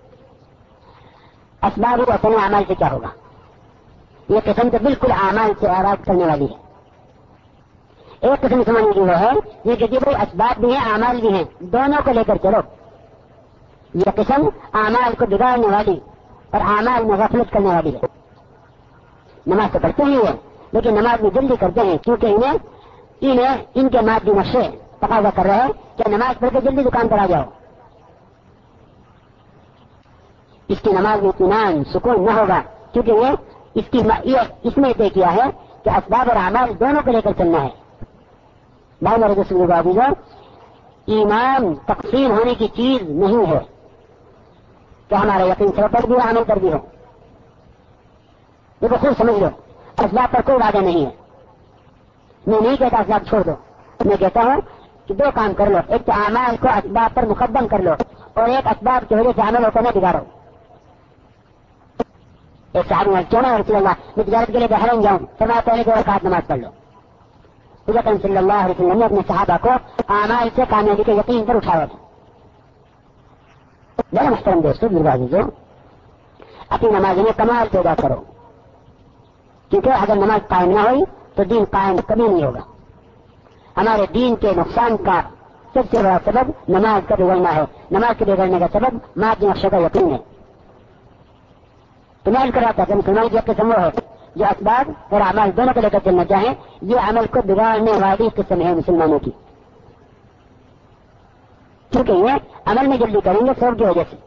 اسباب و اصل اعمال سے کیا ہوگا. یہ قسم تو بالکل اعمال سے اعراض کرنے والی ہے. ایک قسم مسلمانوں کی وہ ہے یہ کہتی ہے بھئی اسباب بھی ہیں اعمال بھی ہیں، دونوں کو لے کر چلو. یہ قسم اعمال کو بگاڑنے والی اور اعمال میں غفلت کرنے والی ہے. نماز تو پڑھتے ہی ہیں لیکن نماز میں جلدی کرتے ہیں کیونکہ انہیں انہیں ان کے مادی نقشے تقاضا کر رہے ہیں کہ نماز پڑھ کے جلدی دکان پر آ جاؤ. اس کی نماز میں اطمینان سکون نہ ہوگا کیونکہ یہ اس کی اس میں طے کیا ہے کہ اسباب اور اعمال دونوں کو لے کر چلنا ہے. بھائی میرے دوست بزرگوں، ایمان تقسیم ہونے کی چیز نہیں ہے کہ ہمارا یقین صرف پر بھی ہو عمل پر بھی ہو. یہ تو خود سمجھ لو اسباب پر کوئی وعدہ نہیں ہے. میں نہیں کہتا اسباب چھوڑ دو، میں کہتا ہوں کہ دو کام کر لو، ایک تو اعمال کو اسباب پر مقدم کر لو اور ایک اسباب کی وجہ سے عمل ہوتا نہ بگاڑو. ایک صحابی نے کیوں نہ رسول اللہ میں تجارت کے لیے بحرین جاؤں، فرمایا پہلے دو رکعت نماز پڑھ لو. حضرت صلی اللہ علیہ وسلم نے اپنے صحابہ کو اعمال سے کامیابی کے یقین پر اٹھایا تھا. بڑا محترم دوستو بزرگوں، اپنی نماز میں کمال پیدا کرو کیونکہ اگر نماز قائم نہ ہوئی تو دین قائم کبھی نہیں ہوگا. ہمارے دین کے نقصان کا سب سے بڑا سبب نماز کا بگڑنا ہے. نماز کے بگڑنے کا سبب مادی نقشے کا یقین ہے. تو میں کر رہا تھا کہ مسلمان کی قسم وہ ہے جو اسباب اور اعمال دونوں کو لے کر چلنا چاہیں. یہ عمل کو بگاڑنے والی قسم ہے مسلمانوں کی، کیونکہ یہ عمل میں جلدی کریں گے سب کی وجہ سے،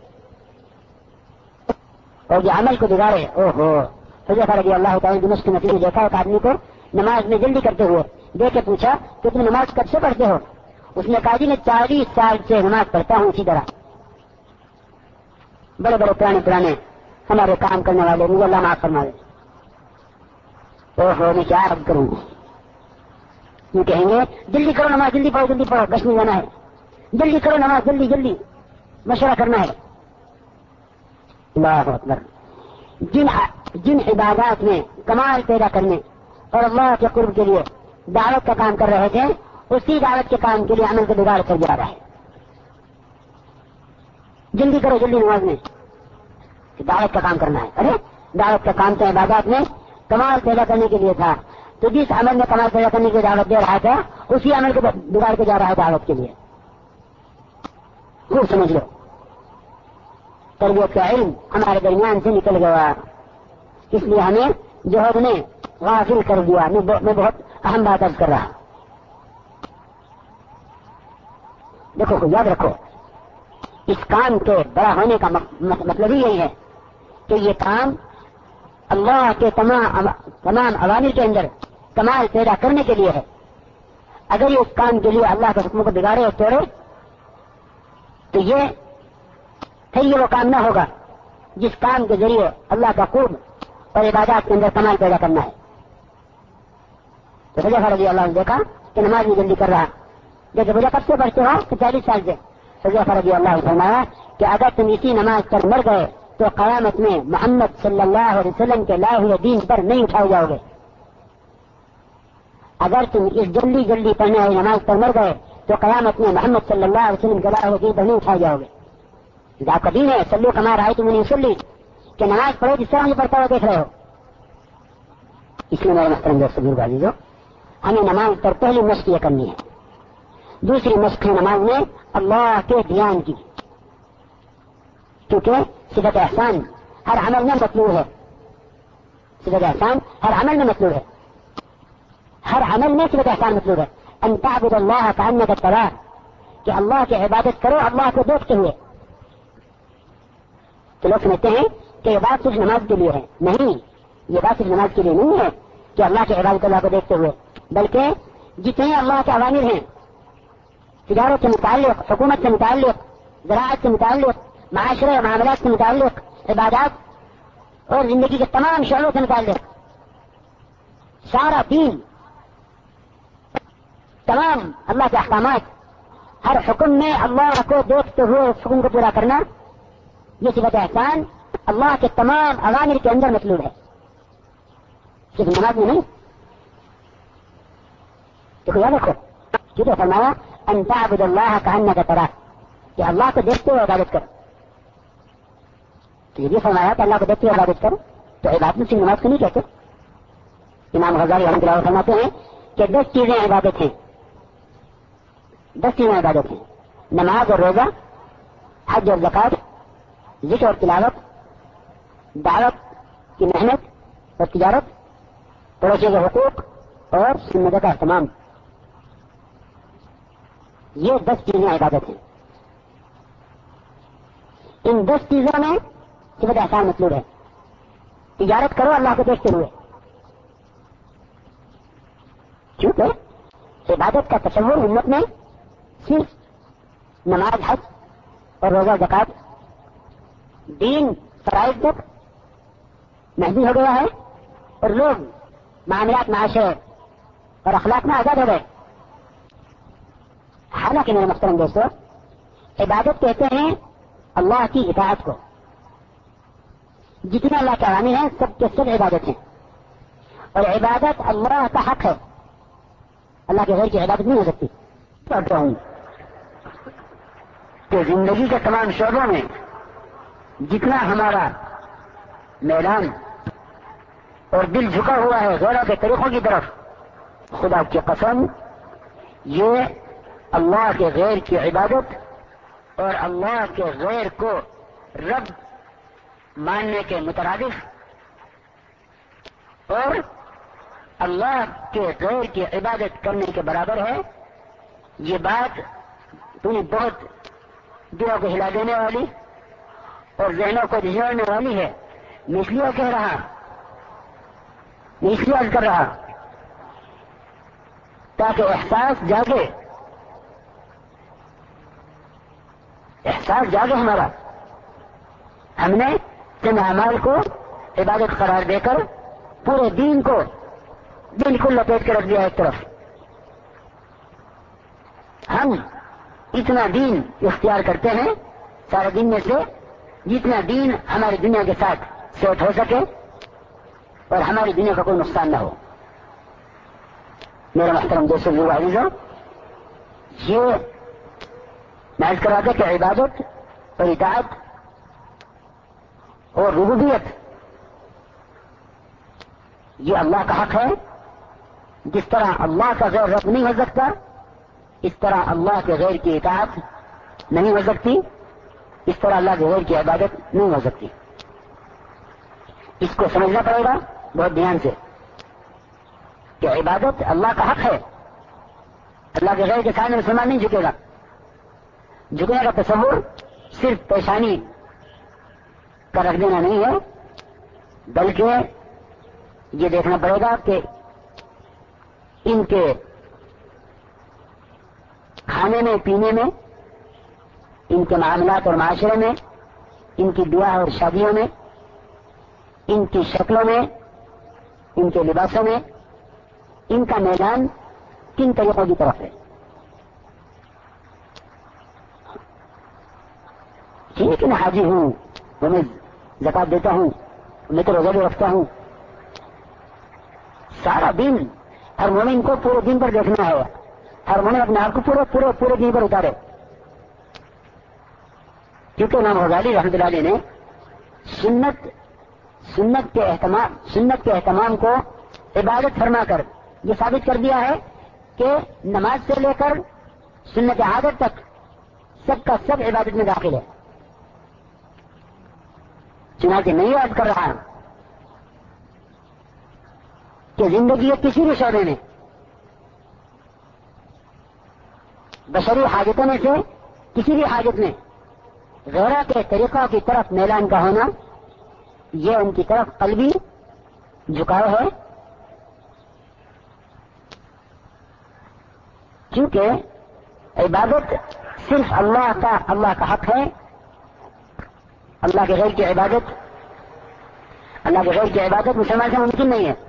اور جو عمل کو بگاڑے او ہو. حضرت رضی اللہ تعالیٰ دمشق نبی نے دیکھا ایک آدمی کو نماز میں جلدی کرتے ہوئے، دیکھ کے پوچھا کہ تم نماز کب سے پڑھتے ہو؟ اس نے کہا جی میں چالیس سال سے نماز پڑھتا ہوں اسی طرح. بڑے بڑے پرانے پرانے ہمارے کام کرنے والے مجھے اللہ معاف فرما دے. او ہو میں کیا عرض کروں گا. یہ کہیں گے جلدی کرو نماز، جلدی پڑھو جلدی پڑھو، بس نہیں جانا ہے، جلدی کرو نماز، جلدی جلدی مشورہ کرنا ہے. اللہ اکبر. جن جن عبادات میں کمال پیدا کرنے اور اللہ کے قرب کے لیے دعوت کا کام کر رہے تھے، اسی دعوت کے کام کے لیے عمل کو بگاڑ کر جا رہا ہے. جلدی کرو جلدی نماز میں دعوت کا کام کرنا ہے. ارے دعوت کا کام تو عبادات میں کمال پیدا کرنے کے لیے تھا، تو جس عمل میں کمال پیدا کرنے کی دعوت دے رہا تھا اسی عمل کو بگاڑ کے جا رہا ہے دعوت کے لیے. خوب سمجھ لو، تربیت کا علم ہمارے درمیان سے نکل گیا، اس لیے ہمیں جوہر نے غافل کر دیا. میں بہت اہم بات عرض کر رہا. دیکھو یاد رکھو، اس کام کے بڑا ہونے کا مطلب ہی یہی ہے کہ یہ کام اللہ کے تمام تمام عوامر کے اندر کمال پیدا کرنے کے لیے ہے. اگر یہ اس کام کے لیے اللہ کے حکم کو بگاڑے اور توڑے تو یہ پھر یہ وہ کام نہ ہوگا جس کام کے ذریعے اللہ کا قرب اور عبادات کے اندر کمال پیدا کرنا ہے. تو حذیفہ رضی اللہ عنہ دیکھا کہ نماز میں جلدی کر رہا. جیسے مجھے کب سے پڑھتے ہو تو چالیس سال سے. حذیفہ رضی اللہ عنہ فرمایا کہ اگر تم اسی نماز پر مر گئے تو قیامت میں محمد صلی اللہ علیہ وسلم کے لائے ہوئے دین پر نہیں اٹھائے جاؤ گے. اگر تم اس جلدی جلدی پڑھنے والی نماز پر مر گئے تو قیامت میں محمد صلی اللہ علیہ وسلم کے لائے ہوئے دین پر نہیں اٹھائے جاؤ گے. آپ کا دین ہے سلو کما رہا ہے تم نے سلی کہ نماز پڑھو جس طرح مجھے پڑھتا ہوا دیکھ رہے ہو. اس لیے میرے محترم دوست بزرگ عزیزو، ہمیں نماز پر پہلی مشق یہ کرنی ہے. دوسری مشق ہے نماز میں اللہ کے دھیان کی، کیونکہ صفت احسان ہر عمل میں مطلوب ہے. صفت احسان ہر عمل میں مطلوب ہے. ہر عمل میں صفت احسان مطلوب ہے. ان تعبد اللہ کأنک تراہ، کہ اللہ کی عبادت کرو اللہ کو دیکھتے ہوئے. تو لوگ سمجھتے ہیں کہ یہ بات صرف نماز کے لیے ہے. نہیں، یہ بات صرف نماز کے لیے نہیں ہے کہ اللہ کی عبادت اللہ کو دیکھتے ہوئے، بلکہ جتنے اللہ کے عوامر ہیں، تجارت سے متعلق، حکومت سے متعلق، زراعت سے متعلق، معاشرے معاملات سے متعلق، عبادات اور زندگی کے تمام شعبوں سے متعلق سارا دین، تمام اللہ کے احکامات، ہر حکم میں اللہ کو دیکھتے ہوئے اس حکم کو پورا کرنا، یہ صفت احسان اللہ کے تمام اوامر کے اندر مطلوب ہے، صرف نماز میں نہیں. تو یاد رکھو کیوں فرمایا ان تعبد اللہ کأنک تراہ، کہ اللہ کو دیکھتے ہوئے عبادت کرو. تو یہ بھی فرمایا کہ اللہ کو دیکھتے ہوئے عبادت کرو، تو عبادت سے نماز کو نہیں کہتے. امام غزالی رحمۃ اللہ فرماتے ہیں کہ دس چیزیں عبادت ہیں. دس چیزیں عبادت ہیں: نماز اور روزہ، حج اور زکات، ذکر اور تلاوت، دعوت کی محنت اور تجارت، پڑوسی کے حقوق اور سنت کا اہتمام. یہ دس چیزیں عبادت ہیں. ان دس چیزوں میں صفت احسان مطلوب ہے. تجارت کرو اللہ کو دیکھتے ہوئے، کیونکہ عبادت کا تصور امت میں صرف نماز، حج اور روزہ زکات، دین فرائض تک محدود ہو گیا ہے اور لوگ معاملات معاشرے اور اخلاق میں آزاد ہو گئے. حالانکہ میرے محترم دوستو، عبادت کہتے ہیں اللہ کی اطاعت کو. جتنے اللہ کے عوامر ہیں سب کے سب عبادت ہیں، اور عبادت اللہ کا حق ہے. اللہ کے غیر کی عبادت نہیں ہو سکتی. کہتا ہوں کہ زندگی کے تمام شعبوں میں جتنا ہمارا میدان اور دل جھکا ہوا ہے غیروں کے طریقوں کی طرف، خدا کی قسم یہ اللہ کے غیر کی عبادت اور اللہ کے غیر کو رب ماننے کے مترادف اور اللہ کے غیر کی عبادت کرنے کے برابر ہے. یہ بات تمہیں بہت دلوں کو ہلا دینے والی اور ذہنوں کو جھیڑنے والی ہے. میں اس لیے کہہ رہا میں اس لیے عرض کر رہا تاکہ احساس جاگے احساس جاگے ہمارا. ہم نے چند اعمال کو عبادت قرار دے کر پورے دین کو بالکل لپیٹ کے رکھ دیا ایک طرف. ہم اتنا دین اختیار کرتے ہیں سارے دن میں سے جتنا دین ہماری دنیا کے ساتھ सेट हो सके और हमारी दुनिया का कोई नुकसान न हो। मेरा मोहतरम दोस्तों अजीजों, ये महज कराते कि इबादत और इताअत और रुबूबियत ये अल्लाह का हक है। जिस तरह अल्लाह का गैर रब नहीं हो सकता, इस तरह अल्लाह के गैर की इताअत नहीं हो सकती, इस तरह अल्लाह के गैर की इबादत नहीं हो सकती। इसको समझना पड़ेगा बहुत ध्यान से कि इबादत अल्लाह का हक है। अल्लाह के गैर के सामने मुसलमान नहीं झुकेगा। झुकने का तस्वुर सिर्फ पेशानी का रख देना नहीं है, बल्कि ये देखना पड़ेगा कि इनके खाने में, पीने में, इनके मामलात और माशरे में, इनकी ब्याह और शादियों में, इनकी शक्लों में, इनके लिबासों में, इनका मैदान किन तरीकों की तरफ है। ठीक है, मैं हाजी हूं, मैं ज़कात देता हूं, मैं तो रोजा भी रखता हूं। सारा दिन हर मोमिन को पूरे दिन पर देखना है। हर मोमिन अपने आप को पूरे पूरे पूरे दिन पर उतारे। क्योंकि इमाम गजाली रहमतुल्लाह अलैह ने सुन्नत सुन्नत के एहतमाम सुन्नत के एहतमाम को इबादत फरमाकर ये साबित कर दिया है कि नमाज से लेकर सुन्नत आदत तक सबका सब इबादत में दाखिल है। चुनाचे मैं याद कर रहा हूं कि जिंदगी के किसी भी शोबे में बशरी हाजतों में से किसी भी हाजत में गैरों के तरीकों की तरफ मैलान का होना, ये उनकी तरफ कल्बी झुकाव है। क्योंकि इबादत सिर्फ अल्लाह का अल्लाह का हक है। अल्लाह के गैर की इबादत अल्लाह के गैर की इबादत मुसलमान से मुमकिन नहीं है।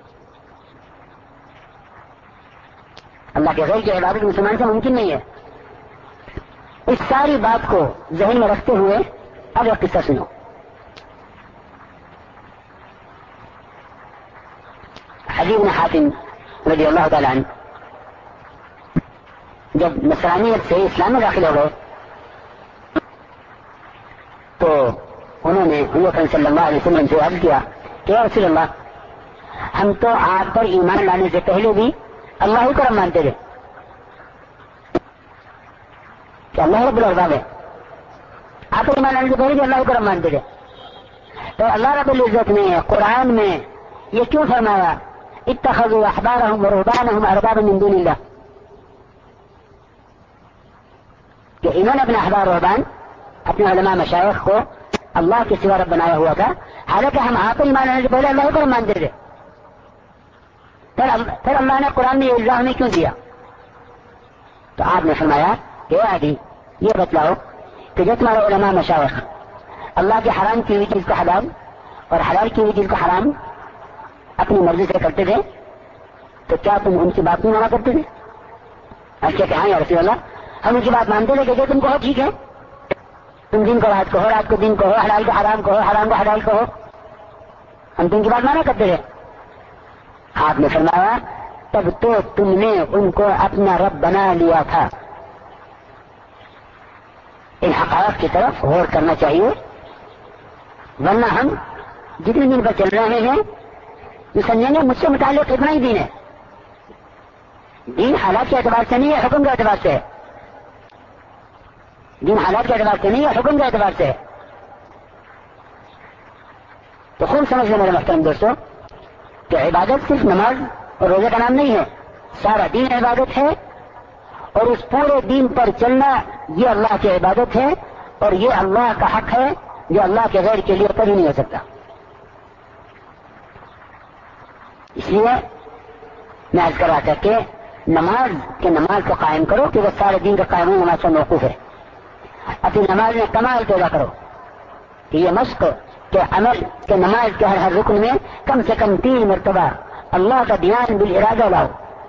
अल्लाह के गैर की इबादत मुसलमान से मुमकिन नहीं है। इस सारी बात को ज़हन में रखते हुए अब एक किस्सा सुनो। अदी इब्न हातिम रज़ियल्लाहु तआला अन्हु जब नसरानियत से इस्लाम में दाखिल हो गए तो उन्होंने हुज़ूर सल्लल्लाहु अलैहि वसल्लम से अर्ज किया कि या रसूल अल्लाह, हम तो आप पर ईमान लाने से पहले भी अल्लाह ही को रब मानते थे कि अल्लाह रब्बुल अर्बाब है। आप पर ईमान लाने से पहले भी अल्लाह को रब मानते थे। तो अल्लाह रब्बुल इज्जत ने कुरान में ये क्यों फरमाया, इत्तखज़ू अहबारहुम व रुहबानहुम अरबाबन मिन दूनिल्लाह, कि इन्होंने अपने अहबार रुहबान, अपने उलमा मशाइख को अल्लाह के सिवा रब बनाया हुआ था। हालांकि हम आप पर ईमान लाने से पहले अल्लाह को मानते थे। फिर फिर अल्लाह ने कुरान में इल्जाम हमें क्यों दिया? तो आपने फरमाया कि आदि ये बतलाओ कि जो तुम्हारे उलमा मशाइख अल्लाह के हराम की हुई चीज को हलाल और हलाल की हुई चीज को हराम अपनी मर्जी से करते थे, तो क्या तुम उनकी बात नहीं माना करते थे? अच्छा कि हाँ या रसूल अल्लाह, हम उनकी बात मानते थे कि जो तुम कहो ठीक है, तुम दिन को रात कहो, रात को दिन कहो, हलाल को हराम कहो, हराम को हलाल कहो, हम तुमकी बात माना करते थे। आपने फरमाया तब तो तुमने उनको अपना रब बना लिया था। इन हक़ाइक़ की तरफ गौर करना चाहिए, वरना हम जितने दिन पर चल रहे हैं ये समझेंगे मुझसे मुताल्लिक़ इतना ही दीन है। दीन हालात के एतबार से नहीं है, हुक्म के एतबार से है। दीन हालात के एतबार से नहीं है, हुक्म के एतबार से है। तो खूब समझ लें मेरे मोहतरम दोस्तों कि इबादत सिर्फ नमाज और रोजे का नाम नहीं है, सारा दीन इबादत है। और उस पूरे दीन पर चलना ये अल्लाह की इबादत है और ये अल्लाह का हक है जो अल्लाह के गैर के लिए कभी नहीं हो सकता। इसलिए मैं अर्ज कर रहा था कि नमाज के नमाज को कायम करो कि वह सारे दिन का कायम नमाज से मौकूफ है। अपनी नमाज में कमाल पैदा करो कि ये मश्क के अमल के नमाज के हर हर रुकन में कम से कम तीन मरतबा अल्लाह का ध्यान बिल इरादा लाओ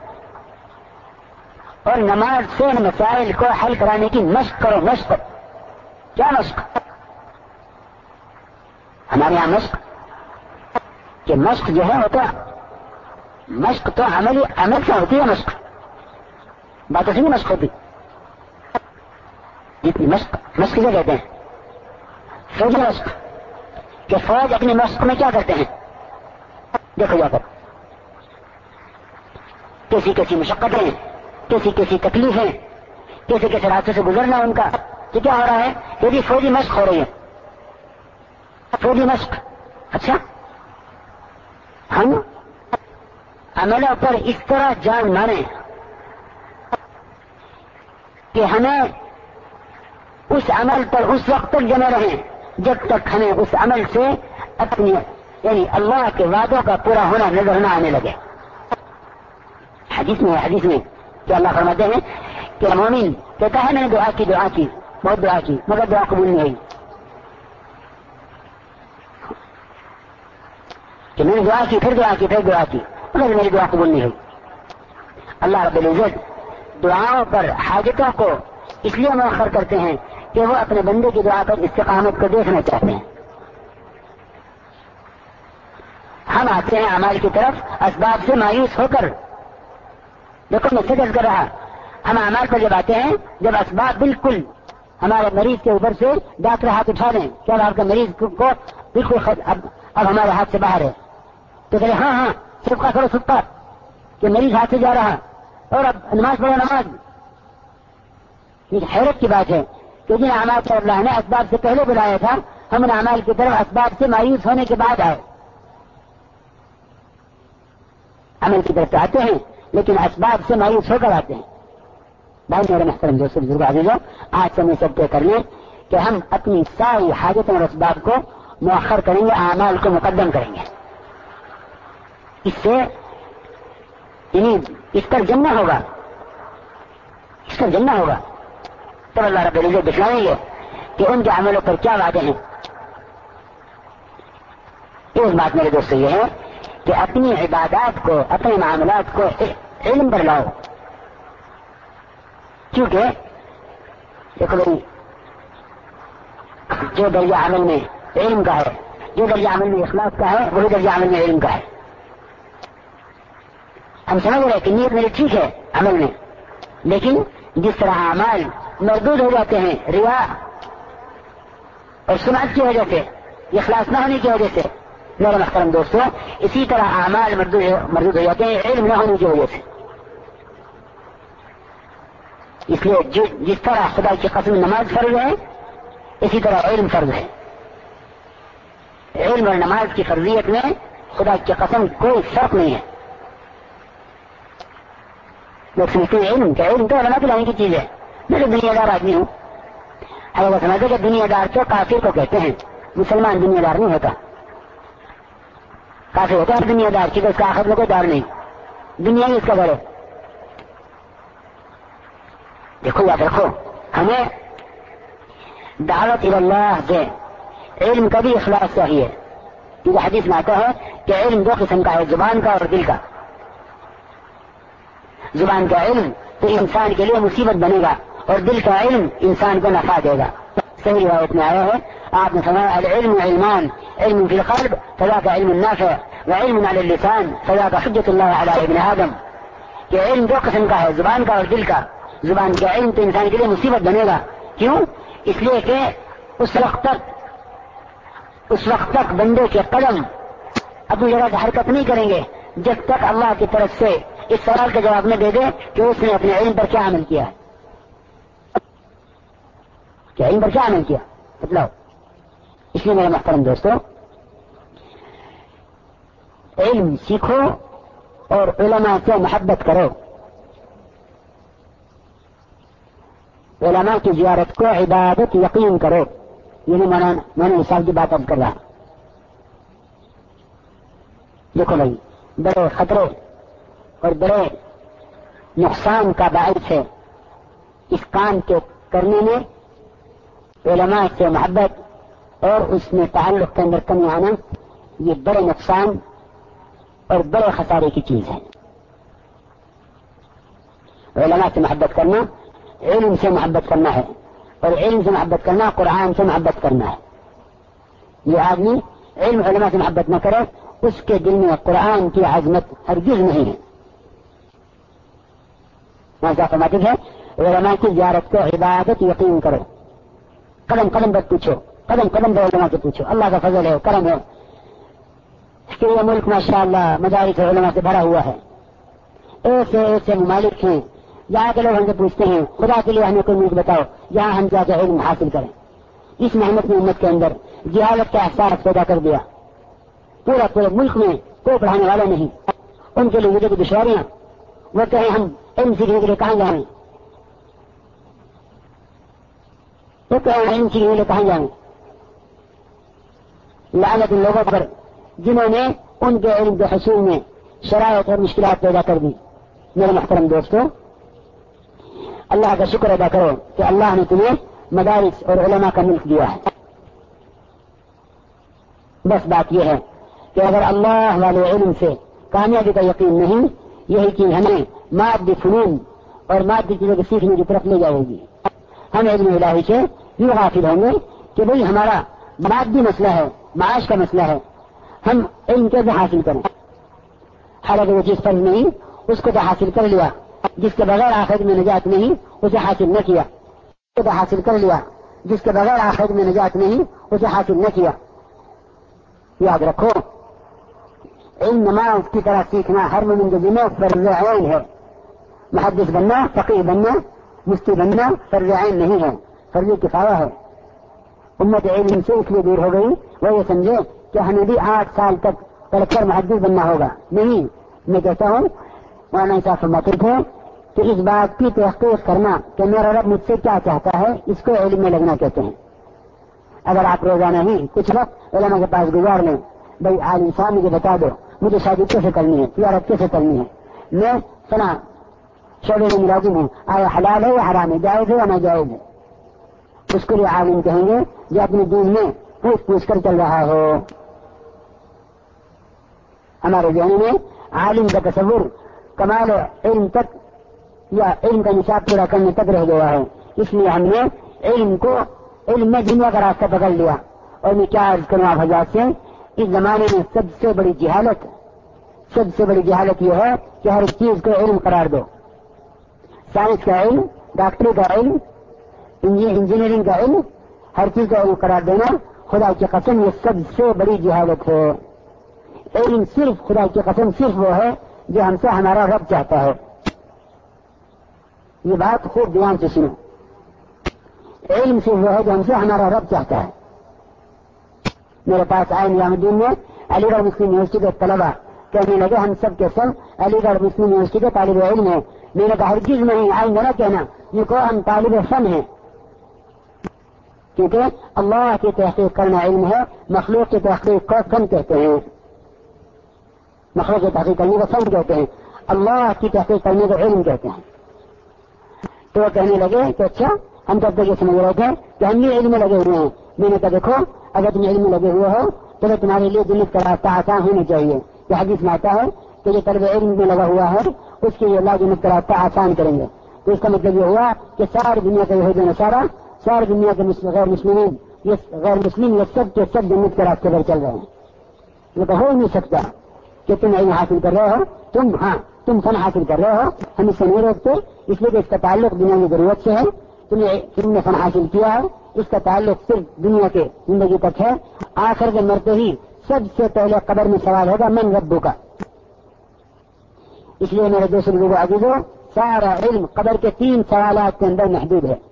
और नमाज से मसाइल को हल कराने की मश्क करो। मश्क क्या मश्क? ہمارے یہاں مشق کہ مشق جو ہے وہ تو مشق تو عملی عمل سے ہوتی ہے. مشق باتوں سے نہیں مشق ہوتی. جتنی مشق مشق کیا کہتے ہیں؟ فوجی مشق کہ فوج اپنی مشق میں کیا کرتے ہیں؟ دیکھو جا کر کیسی کیسی مشقتیں، کیسی کیسی تکلیفیں، کیسے کیسے راستے سے گزرنا ان کا. تو کیا ہو رہا ہے؟ یہ بھی فوجی مشق ہو رہی ہے. فوجی مشق. اچھا ہم عملوں پر اس طرح جان ماریں کہ ہمیں اس عمل پر اس وقت تک جمے رہیں جب تک ہمیں اس عمل سے اپنی یعنی اللہ کے وعدوں کا پورا ہونا نظر نہ آنے لگے. حدیث میں حدیث میں کہ اللہ فرماتے ہیں کہ مومن کہتا ہے میں نے دعا کی دعا کی بہت دعا کی مگر دعا قبول نہیں ہوئی. کہ میں نے دعا کی پھر دعا کی پھر دعا کی مگر میری دعا قبول نہیں ہوئی. اللہ رب العزت دعاؤں پر حاجتوں کو اس لیے مؤخر کرتے ہیں کہ وہ اپنے بندے کی دعا پر استقامت کو دیکھنا چاہتے ہیں. ہم آتے ہیں اعمال کی طرف اسباب سے مایوس ہو کر. دیکھو میں فکر کر رہا ہم اعمال پر جب آتے ہیں جب اسباب بالکل ہمارے مریض کے اوپر سے ڈاکٹر ہاتھ اٹھا دیں کیا آپ کا مریض کو بالکل اب اب ہمارے ہاتھ سے باہر ہے تو کہ ہاں ہاں سبقہ کرو سبقہ کہ مریض ہاتھ سے جا رہا اور اب نماز پڑھو نماز. یہ حیرت کی بات ہے کہ جن اعمال پر اللہ نے اسباب سے پہلے بلایا تھا ہم ان اعمال کی طرف اسباب سے مایوس ہونے کے بعد آئے. عمل کی طرف آتے ہیں لیکن اسباب سے مایوس ہو کر آتے ہیں. بھائی میرے محترم دوست بزرگ عزیزوں آج سے میں سب طے کر لیں کہ ہم اپنی ساری حاجتوں اور اسباب کو مؤخر کریں گے اعمال کو مقدم کریں گے. اس سے یعنی اس پر جمنا ہوگا اس پر جمنا ہوگا تب اللہ رب العزت دکھلائیں گے کہ ان کے عملوں پر کیا وعدے ہیں. ایک بات میرے دوست یہ ہے کہ اپنی عبادات کو اپنے معاملات کو علم پر لاؤ. کیونکہ دیکھو بھائی جو درجہ عمل میں علم کا ہے جو درجہ عمل میں اخلاص کا ہے وہی درجہ عمل میں علم کا ہے. ہم سمجھ رہے کہ نیت میری ٹھیک ہے عمل میں لیکن جس طرح اعمال مردود ہو جاتے ہیں ریا اور سمعت کی وجہ سے اخلاص نہ ہونے کی وجہ سے میرے محترم دوستوں اسی طرح اعمال مردود ہو جاتے ہیں علم نہ ہونے کی وجہ سے. اس لیے جس طرح خدا کی قسم نماز فرض ہے اسی طرح علم فرض ہے. علم اور نماز کی فرضیت میں خدا کی قسم کوئی فرق نہیں ہے. لوگ سمجھتے ہیں علم کیا علم تو علماء کی لانے کی چیز ہے. میں تو دنیا دار آدمی ہوں. اگر وہ سمجھتے کہ دنیا دار تو کافر کو کہتے ہیں مسلمان دنیا دار نہیں ہوتا. کافر ہوتا ہے دنیا دار کی تو اس کا آخر میں کوئی دار نہیں دنیا ہی اس کا بڑے. دیکھو یاد رکھو ہمیں دعوت اللہ سے علم کا بھی اخلاص چاہیے. کیونکہ حدیث میں آتا ہے کہ علم دو قسم کا ہے زبان کا اور دل کا. زبان کا علم تو انسان کے لیے مصیبت بنے گا اور دل کا علم انسان کو نفع دے گا. صحیح روایت میں آیا ہے آپ نے فرمایا العلم علمان علم فی القلب فذاک علم النافع وعلم علی اللسان فذاک حجت اللہ علی ابن آدم. کہ علم دو قسم کا ہے زبان کا اور دل کا. زبان کا علم تو انسان کے لیے مصیبت بنے گا. کیوں؟ اس لیے کہ اس وقت تک اس وقت تک بندے کے قدم اپنی جگہ سے حرکت نہیں کریں گے جب تک اللہ کی طرف سے اس سوال کا جواب نہ دے دے کہ اس نے اپنے علم پر کیا عمل کیا ہے. کیا علم پر کیا عمل کیا بتلاؤ. اس لیے میرے محترم دوستوں علم سیکھو اور علماء سے محبت کرو. علماء کی زیارت کو عبادت یقین کرو. یہ نہیں میں نے مثال کی بات اب کر رہا. دیکھو بھائی بڑے خطرے اور بڑے نقصان کا باعث ہے اس کام کے کرنے میں علماء سے محبت اور اس میں تعلق کے اندر کمی آنا. یہ بڑے نقصان اور بڑے خسارے کی چیز ہے. علماء سے محبت کرنا علم سے محبت کرنا ہے اور علم سے محبت کرنا قرآن سے محبت کرنا ہے. یہ آدمی علم علماء سے محبت نہ کرے اس کے دل میں قرآن کی عظمت ہرگز نہیں ہے. ایسا فرماتے ہیں علماء کی زیارت کو عبادت یقین کرو. قدم قدم پر پوچھو, قدم قدم پر علماء سے پوچھو. اللہ کا فضل ہے, کرم ہے کہ یہ ملک ماشاء اللہ مدارس علماء سے بھرا ہوا ہے. ایسے ایسے ممالک ہیں جہاں کے لوگ ہم سے پوچھتے ہیں خدا کے لیے ہمیں کوئی ملک بتاؤ جہاں ہم جا کے علم حاصل کریں. اس محنت نے امت کے اندر جہالت کا احساس پیدا کر دیا. پورا پورے ملک میں کوئی پڑھانے والا نہیں. ان کے لیے کی دشواریاں, وہ کہیں ہم علم سیکھنے کے لیے کہاں جائیں, وہ کہیں علم سیکھنے کے لیے کہاں جائیں. لعنت ان لوگوں پر جنہوں نے ان کے علم کے حصول میں شرائط اور مشکلات پیدا کر دی. میرے محترم دوستو, اللہ کا شکر ادا کرو کہ اللہ نے تمہیں مدارس اور علماء کا ملک دیا ہے. بس بات یہ ہے کہ اگر اللہ والے علم سے کامیابی کا یقین نہیں, یہی چیز ہمیں مادی فنون اور مادی چیزوں کے سیکھنے کی طرف لے جائے گی. ہم علم الہی سے یوں غافل ہوں گے کہ بھئی ہمارا مادی مسئلہ ہے, معاش کا مسئلہ ہے, ہم علم کیسے حاصل کریں. حالانکہ وہ چیز فرض نہیں, اس کو تو حاصل کر لیا. جس کے بغیر آخرت میں نجات نہیں اسے حاصل نہ کیا. اس کو تو حاصل کر لیا. جس کے بغیر آخرت میں نجات نہیں اسے حاصل نہ کیا. یاد رکھو, علم نماز کی طرح سیکھنا ہر مومن کے ذمہ فرض عین ہے. محدث بننا, فقیہ بننا, مفتی بننا فرض عین نہیں ہے, فرض کفایہ ہے. امت علم سے اس لیے دور ہو گئی وہ یہ سمجھے کہ ہمیں بھی آٹھ سال تک پڑھ کر محدث بننا ہوگا. نہیں, میں کہتا ہوں مولانا صاحب فرماتے تھے کہ اس بات کی تحقیق کرنا کہ میرا رب مجھ سے کیا چاہتا ہے اس کو علم میں لگنا کہتے ہیں. اگر آپ روزانہ ہی کچھ وقت علماء کے پاس گزار لیں, بھائی عالم صاحب مجھے بتا دو مجھے شادی کیسے کرنی ہے, تجارت کیسے کرنی ہے, میں سنا شعبے میں ملازم ہوں, آیا حلال ہے یا حرام ہے, جائز ہے یا ناجائز ہے. اس کے لیے عالم کہیں گے جو اپنے دین میں پوچھ پوچھ کر چل رہا ہو. ہمارے ذہن میں عالم کا تصور کمال علم تک یا علم کا نصاب پورا کرنے تک رہ گیا ہے. اس لیے ہم نے علم کو علم میں دنیا کا راستہ پکڑ لیا. اور میں کیا عرض کروں آپ حضرات سے, اس زمانے میں سب سے بڑی جہالت سب سے بڑی جہالت یہ ہے کہ ہر چیز کو علم قرار دو. سائنس کا علم, ڈاکٹری کا علم, انجینئرنگ کا علم, ہر چیز کا علم قرار دینا خدا کی قسم یہ سب سے بڑی جہالت ہے. علم صرف خدا کی قسم صرف وہ ہے جو ہم سے ہمارا رب چاہتا ہے. یہ بات خوب دھیان سے سنو, علم صرف وہ ہے جو ہم سے ہمارا رب چاہتا ہے. میرے پاس آئے نظام الدین میں علی گڑھ مسلم یونیورسٹی کے طلبا کہنے لگے ہم سب کے سب علی گڑھ مسلم یونیورسٹی کے طالب علم ہیں. میں نے کہا ہر چیز نہیں, آئیں گے نہ کہنا یہ کو ہم طالب فن ہیں, کیونکہ اللہ کی تحقیق کرنا علم ہے, مخلوق کی تحقیق کو فن کہتے ہیں. مخلوق کی تحقیق کرنے کو فن کہتے ہیں, اللہ کی تحقیق کرنے کو علم کہتے ہیں. تو وہ کہنے لگے کہ اچھا ہم تب تک یہ سمجھ رہے تھے کہ ہم بھی علم میں لگے ہوئے ہیں. میں نے کہا دیکھو اگر تم علم میں لگے ہوئے ہو تو تمہارے لیے جنت کا راستہ آسان ہونا چاہیے. کہ حدیث میں آتا ہے کہ جو طالب علم میں لگا ہوا ہے اس کے لیے اللہ جنت کا راستہ آسان کریں گے. تو اس کا مطلب یہ ہوا کہ ساری دنیا کا یہود و نصارا, ساری دنیا کے غیر مسلمین, یہ غیر مسلم یہ سب کے سب جنت کے راستے پر چل رہے ہیں. یہ تو ہو ہی نہیں سکتا کہ تم علم حاصل کر رہے ہو, تم ہاں تم فن حاصل کر رہے ہو, ہم اس سے نہیں روکتے, اس لیے کہ اس کا تعلق دنیا کی ضرورت سے ہے. تم نے فن حاصل کیا ہے, اس کا تعلق صرف دنیا کے زندگی تک ہے. آخر کے مرتے ہی سب سے پہلے قبر میں سوال ہوگا من ربو کا. اس لیے میرے دوست لوگوں عزیزو, سارا علم قبر کے تین سوالات کے اندر محدود ہے.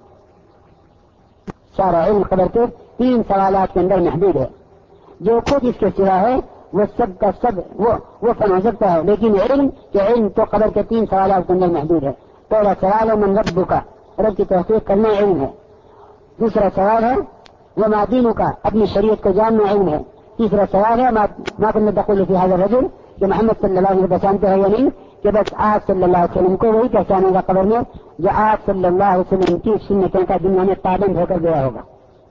سارا علم قبر کے تین سوالات کے اندر محدود ہے. جو خود اس کے سوا ہے وہ سب کا سب وہ وہ فن ہو سکتا ہے, لیکن علم کہ علم تو قبر کے تین سوالات کے اندر محدود ہے. پہلا سوال ہے من ربو کا, رب کی تحقیق کرنا علم ہے. دوسرا سوال ہے وہ مادینوں کا, اپنی شریعت کو جاننا علم ہے. تیسرا سوال ہے ما كنت تقول في هذا الرجل کہ محمد صلی اللہ علیہ وسلم پہچانتے ہیں یا نہیں, کہ بس آپ صلی اللہ علیہ وسلم کو وہی پہچانے گا قبر میں جو آپ صلی اللہ علیہ وسلم کی سنتوں کا دنیا میں پابند ہو کر گیا ہوگا.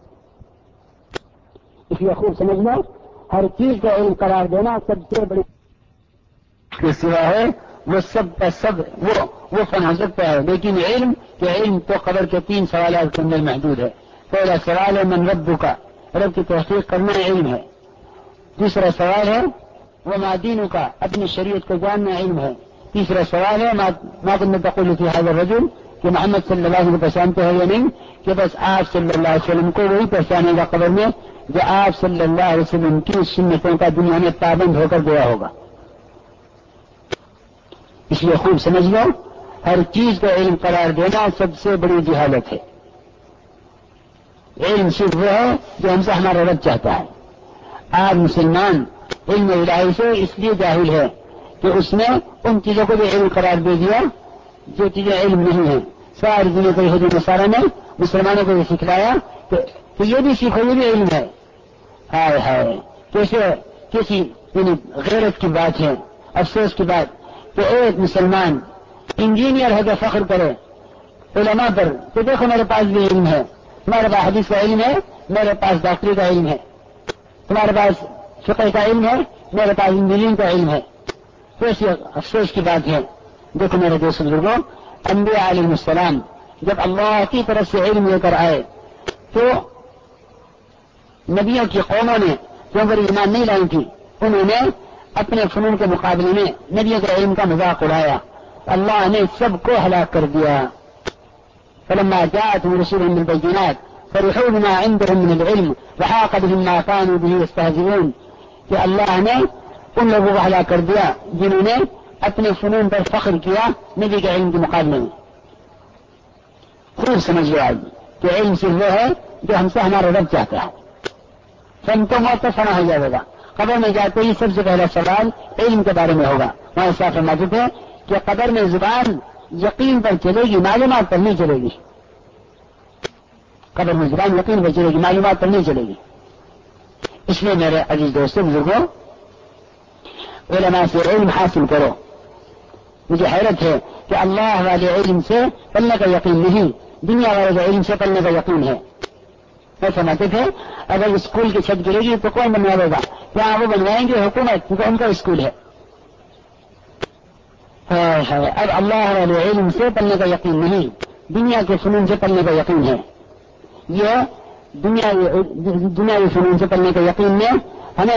اس لیے خوب سمجھ لو, ہر چیز کا علم قرار دینا سب سے بڑی کے سوا ہے وہ سب کا سب وہ وہ فن ہو سکتا ہے, لیکن علم کہ علم تو قبر کے تین سوالات کے اندر محدود ہے. پہلا سوال ہے من ربو کا, رب کی تحقیق کرنا علم ہے. دوسرا سوال ہے وہ مادینوں کا اپنی شریعت کو جاننا علم ہے. تیسرا سوال ہے ما تم تقول فی هذا الرجل کہ محمد صلی اللہ علیہ وسلم کو پہچانتے ہیں یا نہیں, کہ بس آپ صلی اللہ علیہ وسلم کو وہی پہچانے گا قبر میں جو آپ صلی اللہ علیہ وسلم کی سنتوں کا دنیا میں پابند ہو کر گیا ہوگا. اس لیے خوب سمجھ لو, ہر چیز کو علم قرار دینا سب سے بڑی جہالت ہے. علم صرف وہ ہے جو ہم سے ہمارا رب چاہتا ہے. آج مسلمان علم الہی سے اس لیے جاہل ہے کہ اس نے ان چیزوں کو بھی علم قرار دے دیا جو چیزیں علم نہیں ہیں. ساری دنیا کو یہودی نصارہ نے مسلمانوں کو یہ سکھلایا کہ یہ بھی سیکھو, یہ بھی علم ہے. ہائے ہائے کیسے کسی یعنی غیرت کی بات ہے, افسوس کی بات کہ ایک مسلمان انجینئر ہے تو فخر کرے علماء پر کہ دیکھو میرے پاس بھی علم ہے, تمہارے پاس حدیث کا علم ہے, میرے پاس ڈاکٹری کا علم ہے, تمہارے پاس فقہ کا علم ہے, میرے پاس انجینئرنگ کا علم ہے. کیسی افسوس کی بات ہے. دیکھو میرے دوست بزرگوں, انبیاء علیہ السلام جب اللہ کی طرف سے علم لے کر آئے تو نبیوں کی قوموں نے جو پر ایمان نہیں لائی تھی انہوں نے اپنے فنون کے مقابلے میں نبیوں کے علم کا مذاق اڑایا. اللہ نے سب کو ہلاک کر دیا. فلما جاءتهم رسلهم بالبينات فرحوا بما عندهم من العلم وحاق بهم ما كانوا به يستهزئون. کہ اللہ نے ان لوگوں کو ہلاک کر دیا جنہوں نے اپنے فنون پر فخر کیا نبی کے علم کے مقابلے میں. خوب سمجھ لو آج کہ علم صرف وہ ہے جو ہم سے ہمارا رب چاہتا ہے. فن تو موت تو فنا ہو جائے گا. قبر میں جاتے ہی سب سے پہلا سوال علم کے بارے میں ہوگا. وہاں صاف موجود ہے کہ قبر میں زبان یقین پر چلے گی, معلومات پر نہیں چلے گی. قبر میں زبان یقین پر چلے گی, معلومات پر نہیں چلے گی. اس لیے میرے عزیز دوستوں بزرگوں, علماء سے علم حاصل کرو. مجھے حیرت ہے کہ اللہ والے علم سے پلنے کا یقین نہیں, دنیا والے علم سے پلنے کا یقین ہے. میں سمجھتے تھے اگر اسکول کی چھت گرے گی تو کون بنوائے گا؟ کیا وہ بنوائیں گے حکومت, کیونکہ ان کا اسکول ہے. اب اللہ والے علم سے پلنے کا یقین نہیں, دنیا کے فنون سے پلنے کا یقین ہے. یہ دنیا دنیاوی فنون سے پلنے کا یقین میں ہمیں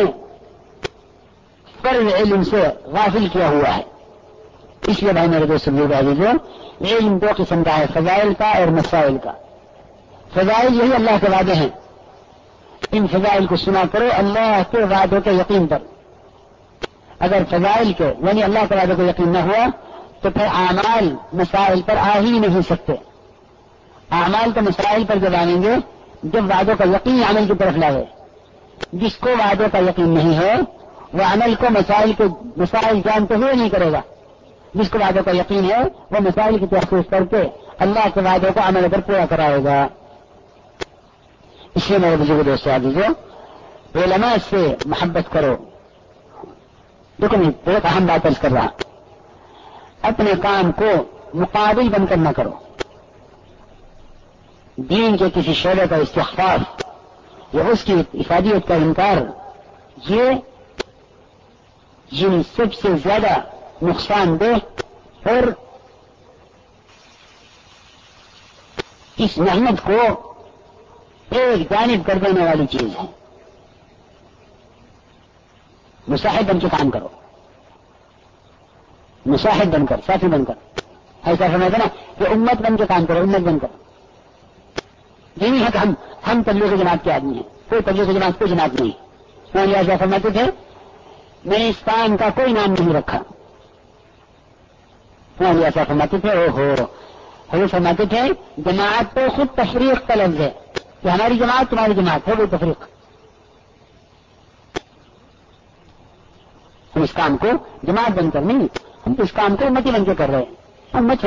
فرض علم سے غافل کیا ہوا ہے. اس لیے بھائی میرے دوست عزیزو, علم دو قسم کا ہے, فضائل کا اور مسائل کا. فضائل یہی اللہ کے وعدے ہیں, ان فضائل کو سنا کرو اللہ کے وعدوں کے یقین پر. اگر فضائل کے یعنی اللہ کے وعدوں کو یقین نہ ہوا تو پھر اعمال مسائل پر آ ہی نہیں سکتے. اعمال کے مسائل پر جب آئیں گے جب وعدوں کا یقین عمل کی طرف لائے. جس کو وعدوں کا یقین نہیں ہے وہ عمل کو مسائل کے مسائل جانتے ہوئے نہیں کرے گا. جس کو وعدوں کا یقین ہے وہ مسائل کی تحقیق کر کے اللہ کے وعدوں کو عمل پر پورا کرائے گا. اس لیے میرے بزرگ دوست عزیزو, علماء سے محبت کرو. دیکھو نہیں بہت اہم بات عرض کر رہا, اپنے کام کو مقابل بن کر نہ کرو. دین کے کسی شعبے کا استخفاف یا اس کی افادیت کا انکار, یہ جن سب سے زیادہ نقصان دہ اور اس محنت کو ایک جانب کر دینے والی چیز ہے. مصاحب بن کے کام کرو, مصاحب بن کر, ساتھی بن کر. ایسا سمجھتے نا کہ امت بن کے کام کرو, امت بن کر. یہ نہیں ہے کہ ہم ہم تبلیغ جماعت کے آدمی ہیں, کوئی تبلیغ جماعت کوئی جماعت نہیں. میں یہ ایسا فرماتے تھے, میں نے اس کام کا کوئی نام نہیں رکھا. میں یہ ایسا فرماتے تھے, او ہو حضور فرماتے تھے جماعت تو خود تفریق کا لفظ ہے کہ ہماری جماعت تمہاری جماعت ہو گئی تفریق. ہم اس کام کو جماعت بن کر نہیں, ہم تو اس کام کو امتی بن کے کر رہے ہیں. امت ہے,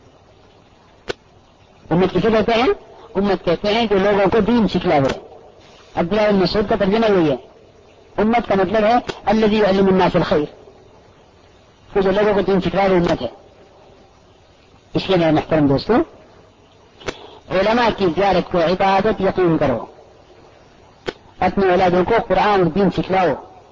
امت کسے کہتے ہیں؟ امت کہتے ہیں کہ لوگوں کو دین سکھلا ہوئے. عبداللہ بن مسعود کا ترجمہ یہی ہے. امت کا مطلب ہے الذی یعلم الناس الخیر, کہ جو لوگوں کو دین سکھلا ہوئے امت ہے. اس لیے میرے محترم دوستوں, علماء کی زیارت کو عبادت یقین کرو. اپنے اولادوں کو قرآن اور دین سکھلاؤ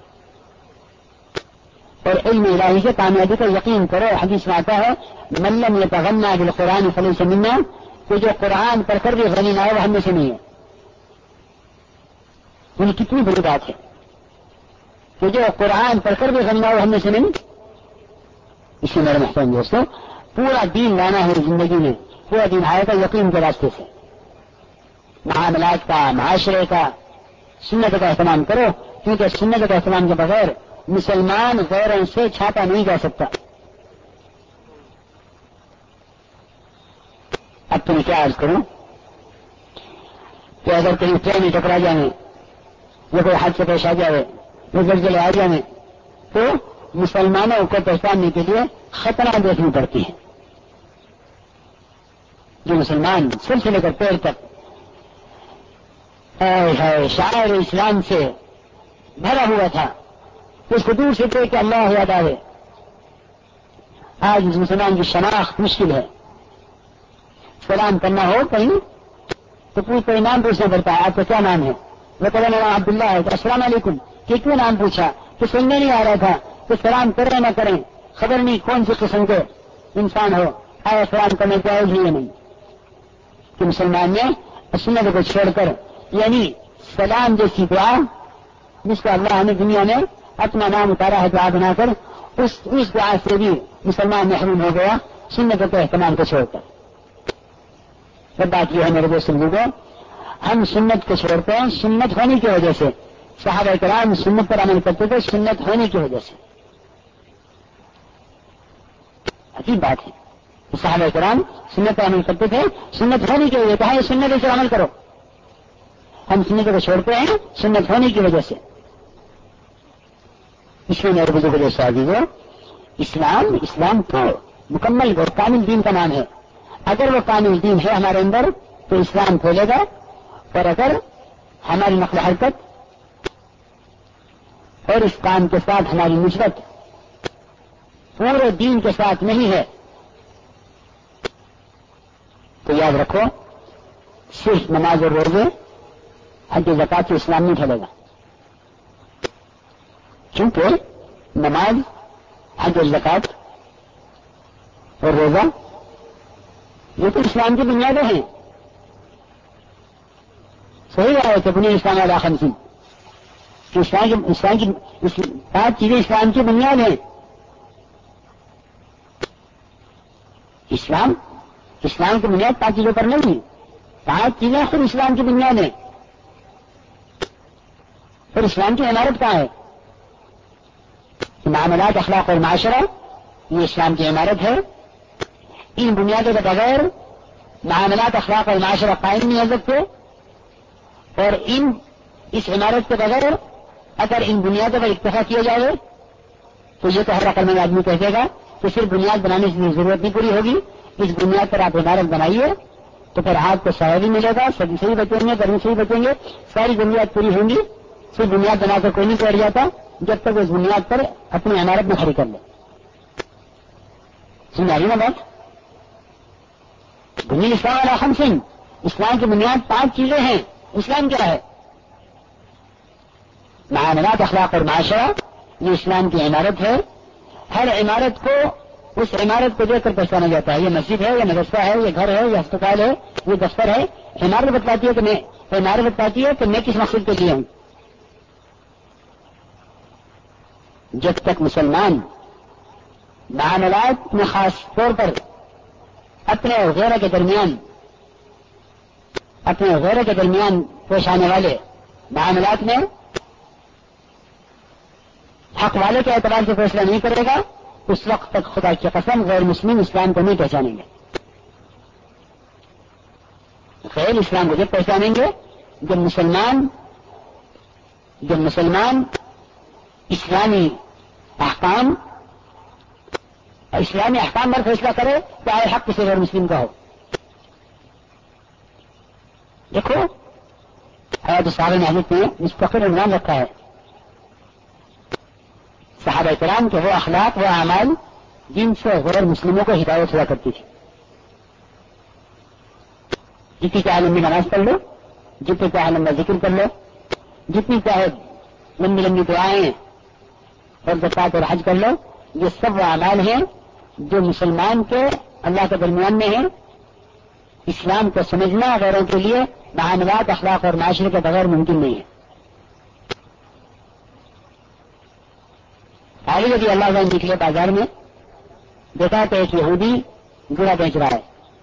اور علم الہی سے کامیابی کا یقین کرو. حدیث میں آتا ہے من لم یتغنى بالقرآن فلیس منا, کہ جو قرآن پڑھ کر بھی غنی نہ ہو وہ ہم میں سے نہیں ہے. یہ کتنی بڑی بات ہے. کہ جو قرآن پڑھ کر بھی غم ہو ہم نے سے نہیں. اسی میرے محترم دوستوں پورا دین لانا ہے زندگی میں. پورا دین آئے گا یقین کے راستے سے. معاملات کا معاشرے کا سنت کا اہتمام کرو کیونکہ سنت کا اہتمام کے بغیر مسلمان غیروں سے چھاپا نہیں جا سکتا. اب تم کیا عرض کروں کہ اگر کہیں ٹرین ٹکرا جائیں یا کوئی حادثہ پیش آ جائے یا زلزلے آ جائیں تو مسلمانوں کو پہچاننے کے لیے خطرہ دیکھنی پڑتی ہے. جو مسلمان سر سے لے کر پیر تک ہے شاعر اسلام سے بھرا ہوا تھا اس کو دور سے دیکھ کے اللہ یاد آئے. آج اس مسلمان کی شناخت مشکل ہے. سلام کرنا ہو کہیں تو کوئی نام پوچھنا پڑتا ہے. آپ کا کیا نام ہے؟ وہ کہنے لگا عبداللہ ہے. تو السلام علیکم. کہ کیوں نام پوچھا؟ کہ سننے نہیں آ رہا تھا کہ سلام کریں نہ کریں خبر نہیں کون سی قسم کے انسان ہو آیا سلام کرنے کے آئے ہی نہیں. کہ مسلمان نے سنت کو چھوڑ کر یعنی سلام جیسی دعا جس کو اللہ نے دنیا میں اپنا نام اتارا ہے دعا بنا کر اس اس دعا سے بھی مسلمان محروم ہو گیا سنت کے اہتمام کو چھوڑ کر. سب بات یہ ہے میرے دوست بزرگوں ہم سنت کو چھوڑتے ہیں سنت ہونے کی وجہ سے. صحابہ کرام سنت پر عمل کرتے تھے سنت ہونے کی وجہ سے. عجیب بات ہے صحابہ کرام سنت پر عمل کرتے تھے سنت ہونے کی وجہ سے. سنت سے عمل کرو. ہم سنت کو چھوڑتے ہیں سنت ہونے کی وجہ سے. اس میں میرے بزرگ جو شادی ہو اسلام اسلام تو مکمل اور کامل دین کا نام ہے. اگر وہ کامل دین ہے ہمارے اندر تو اسلام کھولے گا. اور اگر ہماری نقل حرکت اور اس کام کے ساتھ ہماری نسبت پورے دین کے ساتھ نہیں ہے تو یاد رکھو صرف نماز اور روزے حج زکات سے اسلام نہیں ڈھلے گا. کیونکہ نماز حج زکات اور روزہ یہ تو اسلام کی بنیادیں ہیں. صحیح ہے کہ بنی اسلام علیہ خمسین کہ اسلام کی اسلام کی پانچ چیزیں اسلام کی بنیاد ہیں. اسلام اسلام کی بنیاد پانچ چیزوں پر نہیں ہے. پانچ چیزیں خود اسلام کی بنیاد ہیں. پھر اسلام کی عمارت کہاں ہے؟ معاملات اخلاق اور معاشرہ یہ اسلام کی عمارت ہے. ان بنیادوں کے بغیر معاملات اخلاق اور معاشرہ قائم نہیں ہو سکتے. اور ان اس عمارت کے بغیر اگر ان بنیادوں پر اتفاق کیا جائے تو یہ تو ہر عقل مند آدمی کہے گا کہ صرف بنیاد بنانے کی ضرورت نہیں پوری ہوگی. اس بنیاد پر آپ عمارت بنائیے تو پھر آپ کو سایہ بھی ملے گا. سبھی سے ہی بچیں گے گرمی سے ہی بچیں گے. ساری ضروریات پوری ہوں گی. صرف بنیاد بنا کر کوئی نہیں بیٹھ جاتا جب تک اس بنیاد پر اپنی عمارت میں کھڑی کر لے. سمجھا رہی نا بات؟ بنی اسلام علیہ خمسین اسلام کی بنیاد پانچ چیزیں ہیں. اسلام کیا ہے؟ معاملات اخلاق اور معاشرہ یہ اسلام کی عمارت ہے. ہر عمارت کو اس عمارت کو دیکھ کر پہچانا جاتا ہے. یہ مسجد ہے یہ مدرسہ ہے یہ گھر ہے یہ ہسپتال ہے یہ دفتر ہے. عمارت بتاتی ہے کہ میں عمارت بتاتی ہے کہ میں کس مقصد کے لیے ہوں. جب تک مسلمان معاملات میں خاص طور پر اپنے اور غیرہ کے درمیان اپنے غیرہ کے درمیان پیش آنے والے معاملات میں حق والے کے اعتبار سے فیصلہ نہیں کرے گا اس وقت تک خدا کی قسم غیر مسلم اسلام کو نہیں پہچانیں گے. غیر اسلام کو جب پہچانیں گے جب مسلمان جب مسلمان اسلامی احکام اسلامی احکام پر فیصلہ کرے چاہے حق کسی غیر مسلم کا ہو. دیکھو حیات الصحابہ نے حضرت نے مستقل عنوان رکھا ہے صحابہ کرام کے وہ اخلاق وہ اعمال جن سے غیر مسلموں کو ہدایت ہوا کرتی تھی. جتنی چاہے لمبی نماز پڑھ لو جتنی چاہے لمبا ذکر کر لو جتنی چاہے لمبی لمبی دعائیں اور زکات اور حج کر لو یہ سب وہ اعمال ہیں جو مسلمان کے اللہ کے درمیان میں ہیں. اسلام کو سمجھنا غیروں کے لیے معاملات اخلاق اور معاشرے کے بغیر ممکن نہیں ہے. علی رضی اللہ عنہ نکلے بازار میں، دیکھا تو ایک یہودی زرا بیچ رہا ہے.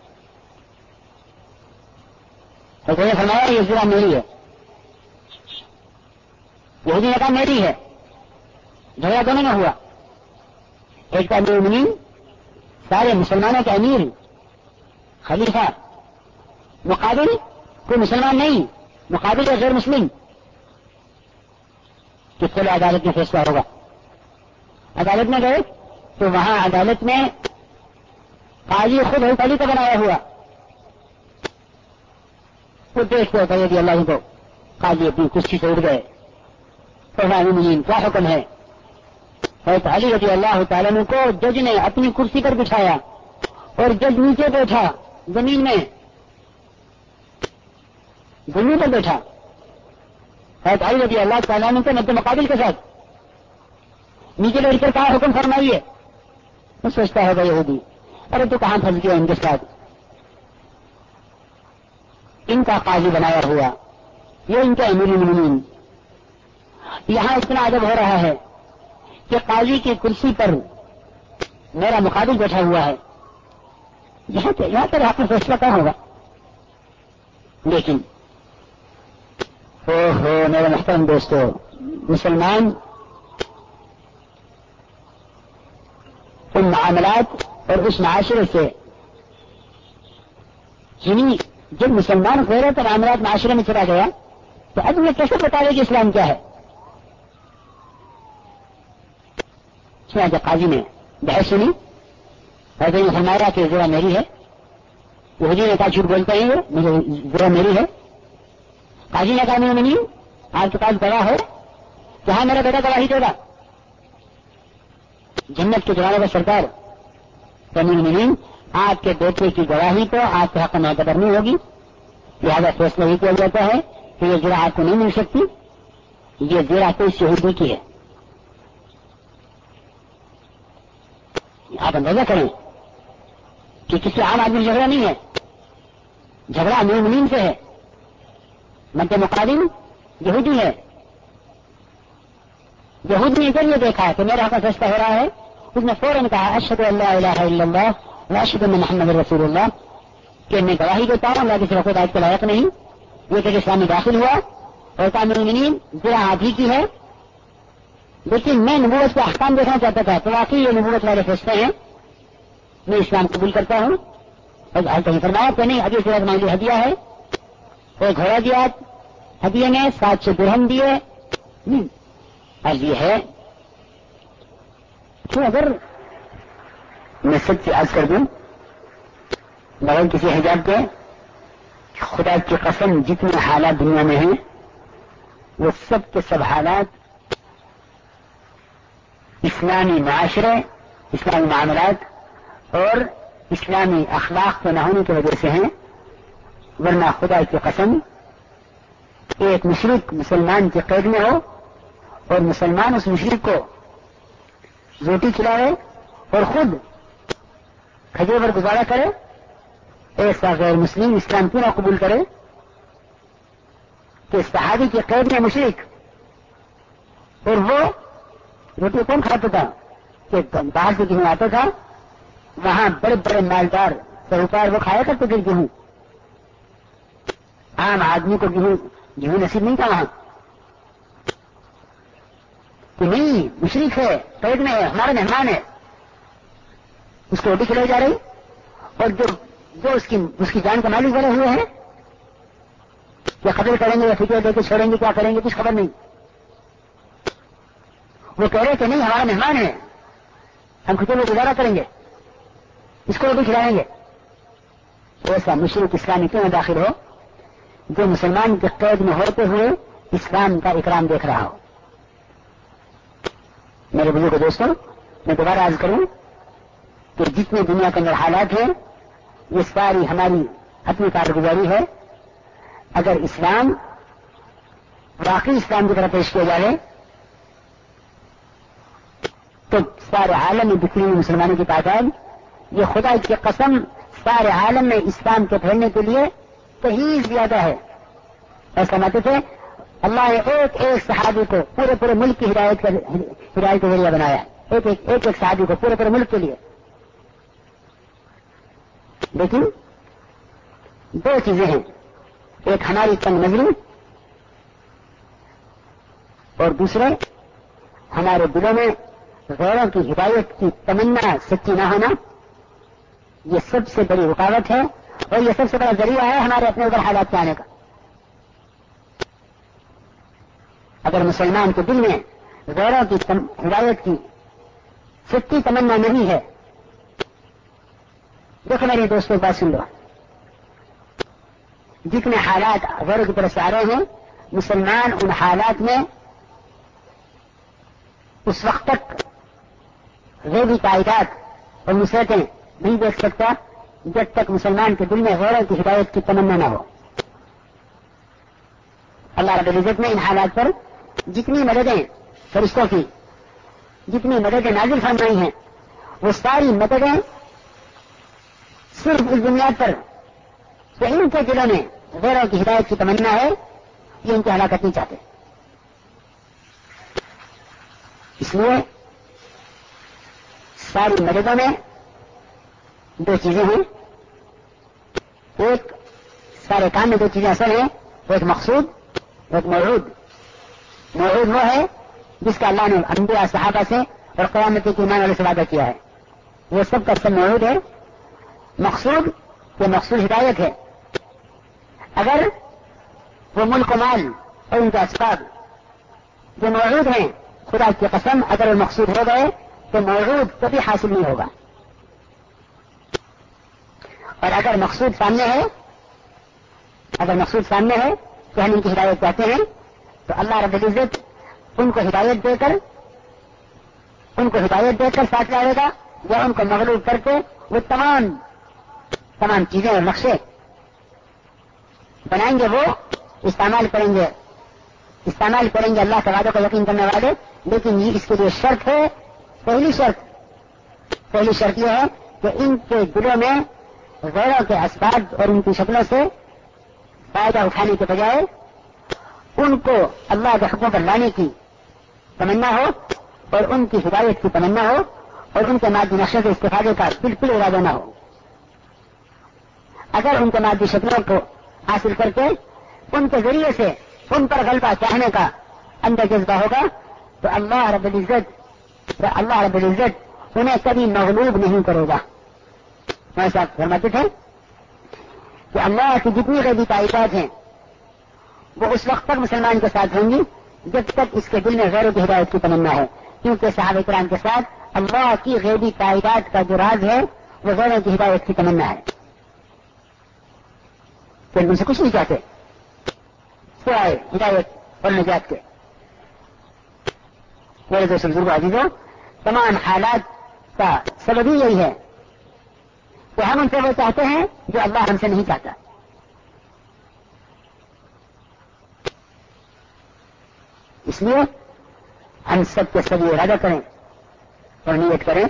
تو نے فرمایا یہ زرا میری ہے. یہودی نے کہا میری ہے. جھگڑا دونوں میں ہوا. ایک کا امیر المومنین، سارے مسلمانوں کا امیر خلیفہ، مقابل کوئی مسلمان نہیں، مقابل ہے غیر مسلم. کس سے عدالت میں فیصلہ ہوگا؟ عدالت میں گئے تو وہاں عدالت میں قاضی خود حضرت علی کا بنایا ہوا. وہ دیکھتے ہوتا رضی اللہ کو قاضی اپنی کرسی سے اٹھ گئے. فرمایا کیا حکم ہے؟ حضرت علی رضی اللہ تعالیٰ عنہ کو جج نے اپنی کرسی پر بٹھایا اور جج نیچے بیٹھا، زمین میں زمین پر بیٹھا. حضرت علی رضی اللہ تعالیٰ عنہ کے مد مقابل کے ساتھ نیچے بیٹھ کر کہا حکم فرمائیے. وہ سوچتا ہے بھائی یہودی ارے تو کہاں پھنس گیا ان کے ساتھ، ان کا قاضی بنایا ہوا، یہ ان کا امیر المومنین. یہاں اتنا ادب ہو رہا ہے کہ قاضی کی کرسی پر میرا مقابل بیٹھا ہوا ہے. یہاں پر یہاں پر آپ کا فیصلہ کیا ہوگا؟ لیکن او ہو میرے محترم دوستو، مسلمان ان معاملات اور اس معاشرے سے یعنی جب مسلمان غیرت اور معاملات معاشرے میں چلا گیا تو اب یہ کیسے بتا رہے کہ اسلام کیا ہے؟ جب قاضی نے بحث سنی اور یہ فرمایا کہ ذرا میری ہے. یہودی نے کہا جھوٹ بولتے ہیں مجھے ذرا میری ہے. قاضی نے کہا نہیں نہیں آپ کے پاس گواہ ہے؟ کہاں میرا بیٹا گواہی دے گا؟ جنت کے جوانوں کا سردار امیر المومنین، آپ کے بیٹے کی گواہی تو آپ کے حق میں معتبر نہیں ہوگی، لہٰذا فیصلہ یہ کیا جاتا ہے کہ یہ زرا آپ کو نہیں مل سکتی، یہ زرا تو اس یہودی کی ہے. آپ اندازہ کریں کہ کسی عام آدمی جھگڑا نہیں ہے، جھگڑا امیر المومنین سے ہے، مد مقابل یہودی ہے. یہودی نے جب یہ دیکھا کہ میرا حق فیصلہ ہو رہا ہے، اس نے فوراً کہا اشہد ان لا الہ الا اللہ و اشہد ان محمد رسول اللہ، کہ میں گواہی دیتا ہوں اللہ کی صرف ہدایت کے لائق نہیں. یہ کہ اسلام میں داخل ہوا اور امیر المومنین ذرا آپ ہی کی ہے، لیکن میں نبوت کے احکام دیکھنا چاہتا تھا تو واقعی یہ نبوت والے فیصلے ہیں، میں اسلام قبول کرتا ہوں. اور کہیں فرمایا کہ نہیں ابھی صرف ہمارے لیے ہدیہ ہے، ایک گھوڑا دیا ہدیے میں، سات سو درہم دیے. اب یہ ہے تو اگر میں سچ سے عرض کر دوں بغیر کسی حجاب کے، خدا کی قسم جتنے حالات دنیا میں ہیں وہ سب کے سب حالات اسلامی معاشرے، اسلامی معاملات اور اسلامی اخلاق کے نہ ہونے کی وجہ سے ہیں. ورنہ خدا کی قسم ایک مشرک مسلمان کی قید میں ہو اور مسلمان اس مشرک کو روٹی کھلائے اور خود کھجور پر گزارا کرے، ایسا غیر مسلم اسلام کیوں نہ قبول کرے کہ صحابی کی قید میں مشرک اور وہ روٹی کون کھاتا تھا کہ باہر سے گیہوں آتا تھا، وہاں بڑے بڑے مالدار سہوکار وہ کھایا کرتے تھے گیہوں، عام آدمی کو گیہوں گیہوں نصیب نہیں تھا وہاں. کہ نہیں مشرک ہے، قید میں ہے، ہمارا مہمان ہے، اس کو روٹی کھلائی جا رہی اور جو جو اس کی اس کی جان کا مالک بنے ہوئے ہیں یا قتل کریں گے یا فکر دے کے چھوڑیں گے، کیا کریں گے کچھ خبر نہیں. وہ کہہ رہے کہ نہیں ہمارا مہمان ہے، ہم کھجور میں گزارا کریں گے، اس کو روٹی کھلائیں گے. ایسا مشرک اسلامی کیوں نہ داخل ہو جو مسلمان کے قید میں ہوتے ہوئے اسلام کا اکرام دیکھ رہا ہو. میرے بزرگ دوستوں، میں دوبارہ عرض کروں کہ جتنے دنیا کے اندر حالات ہیں یہ ساری ہماری اپنی کارگزاری ہے. اگر اسلام واقعی اسلام کی طرف پیش کیا جائے تو سارے عالم میں بکھری ہوئی مسلمانوں کی تعداد یہ خدا کی قسم سارے عالم میں اسلام کے پھیلنے کے لیے کہیں زیادہ ہے. ایسا مانتے تھے اللہ نے ایک ایک صحابی کو پورے پورے ملک کی ہدایت کا ہدایت کا ذریعہ بنایا. ایک ایک ایک ایک صحابی کو پورے پورے ملک کے لیے. لیکن دو چیزیں ہیں، ایک ہماری تنگ نظری اور دوسرے ہمارے دلوں میں غیروں کی ہدایت کی تمنا سچی نہ ہونا. یہ سب سے بڑی رکاوٹ ہے اور یہ سب سے بڑا ذریعہ ہے ہمارے اپنے اوپر حالات کے آنے کا. اگر مسلمان کے دل میں غیروں کی ہدایت کی سچی تمنا نہیں ہے، دیکھو میرے دوستوں بات سن لو، جتنے حالات غیروں کی طرف سے آ رہے ہیں مسلمان ان حالات میں اس وقت تک غیبی قاعدات اور نصرتیں نہیں دیکھ سکتا جب تک مسلمان کے دل میں غیروں کی ہدایت کی تمنا نہ ہو. اللہ رب العزت نے ان حالات پر جتنی مددیں فرشتوں کی، جتنی مددیں نازل فرمائی ہیں، وہ ساری مددیں صرف اس بنیاد پر کہ ان کے دلوں میں غیروں کی ہدایت کی تمنا ہے، یہ ان کی ہلاکت نہیں چاہتے. اس لیے ساری مددوں میں دو چیزیں ہیں. ایک سارے کام میں دو چیزیں اصل ہیں، ایک مقصود ایک موعود. موعود وہ ہے جس کا اللہ نے انبیاء صحابہ سے اور قیامت کے ایمان والے سے وعدہ کیا ہے، وہ سب کا سب موعود ہے. مقصود یہ مقصود ہدایت ہے. اگر وہ ملک و مال اور ان کے اسباب جو موعود ہیں، خدا کی قسم اگر وہ مقصود ہو گئے تو موعود کبھی حاصل نہیں ہوگا. اور اگر مقصود سامنے ہے اگر مقصود سامنے ہے کہ ہم ان کی ہدایت چاہتے ہیں تو اللہ رب العزت ان کو ہدایت دے کر ان کو ہدایت دے کر ساتھ لائے گا، یا ان کو مغلوب کر کے وہ تمام تمام چیزیں اور نقشے بنائیں گے، وہ استعمال کریں گے استعمال کریں گے اللہ کے وعدوں کو یقین کرنے والے. لیکن یہ اس کے لیے شرط ہے، پہلی شرط پہلی شرط یہ ہے کہ ان کے دلوں میں غیروں کے اسباب اور ان کی شکلوں سے فائدہ اٹھانے کے بجائے ان کو اللہ کے حکموں پر لانے کی تمنا ہو اور ان کی ہدایت کی تمنا ہو اور ان کے مادی نقشے سے استفادے کا بالکل ارادہ نہ ہو. اگر ان کے مادی شکلوں کو حاصل کر کے ان کے ذریعے سے ان پر غلبہ چاہنے کا اندر جذبہ ہوگا تو اللہ رب العزت اللہ رب العزت انہیں کبھی مغلوب نہیں کرے گا. ایسا فرماتے تھے کہ اللہ کی جتنی غیبی تعلیمات ہیں وہ اس وقت تک مسلمان کے ساتھ ہوں گی جب تک اس کے دل میں غیروں کی ہدایت کی تمنا ہے، کیونکہ صحابہ کرام کے ساتھ اللہ کی غیبی تعلیمات کا جو راز ہے وہ غیروں کی ہدایت کی تمنا ہے. کہ ان سے کچھ نہیں چاہتے سوائے ہدایت اور نجات کے. میرے دوست بزرگ عزیزوں، تمام حالات کا سبب ہی یہی ہے کہ ہم ان سے وہ چاہتے ہیں جو اللہ ہم سے نہیں چاہتا. اس لیے ہم سب کے سب یہ ارادہ کریں اور نیت کریں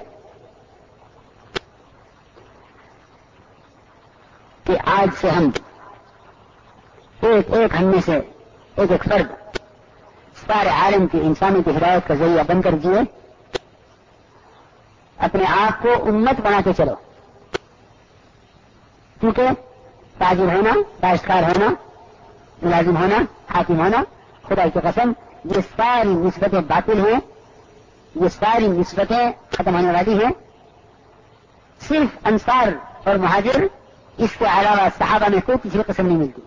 کہ آج سے ہم ایک ایک ہم میں سے ایک ایک فرد سارے عالم کی انسانی کی ہدایت کا ذریعہ بن کر جیے، اپنے آپ کو امت بناتے چلو. کیونکہ تاجر ہونا، کاشتکار ہونا، ملازم ہونا، حاکم ہونا، خدا کی قسم یہ ساری نسبتیں باطل ہیں، یہ ساری نسبتیں ختم ہونے والی ہیں. صرف انصار اور مہاجر، اس کے علاوہ صحابہ میں کوئی کسی قسم نہیں ملتی.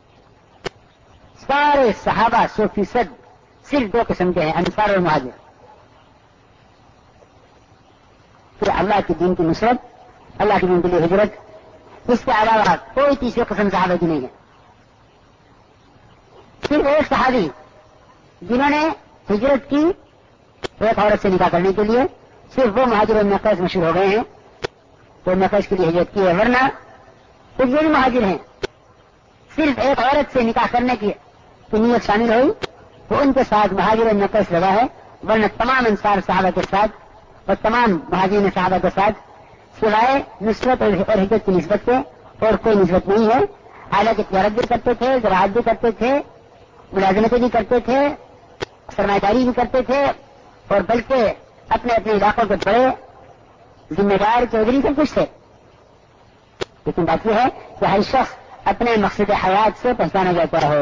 سارے صحابہ سو فیصد صرف دو قسم کے ہیں، انصار اور مہاجر. پھر اللہ کے دین کی نصرت، اللہ کے دین کے لیے ہجرت، اس کے علاوہ کوئی تیسری قسم صحابہ کی نہیں ہے. صرف ایک صحابی جنہوں نے ہجرت کی ایک عورت سے نکاح کرنے کے لیے، صرف وہ مہاجر اور نقیش مشہور ہو گئے ہیں تو نقیش کے لیے ہجرت کی ہے، ورنہ کچھ بھی مہاجر ہیں. صرف ایک عورت سے نکاح کرنے کی نیت شامل ہوئی تو ان کے ساتھ مہاجر اور نقیش لگا ہے، ورنہ تمام انصار صحابہ کے ساتھ اور تمام مہاجرین صحابہ کے ساتھ سوائے نصرت اور ہجرت کی نسبت کے اور کوئی نسبت نہیں ہے. حالانکہ تجارت بھی کرتے تھے، زراعت بھی کرتے تھے، ملازمتیں بھی کرتے تھے، سرمایہ داری بھی کرتے تھے، اور بلکہ اپنے اپنے علاقوں کے بڑے ذمہ دار چودھری سب کچھ تھے، لیکن بات یہ ہے کہ ہر شخص اپنے مقصد حیات سے پہچانا جاتا ہے.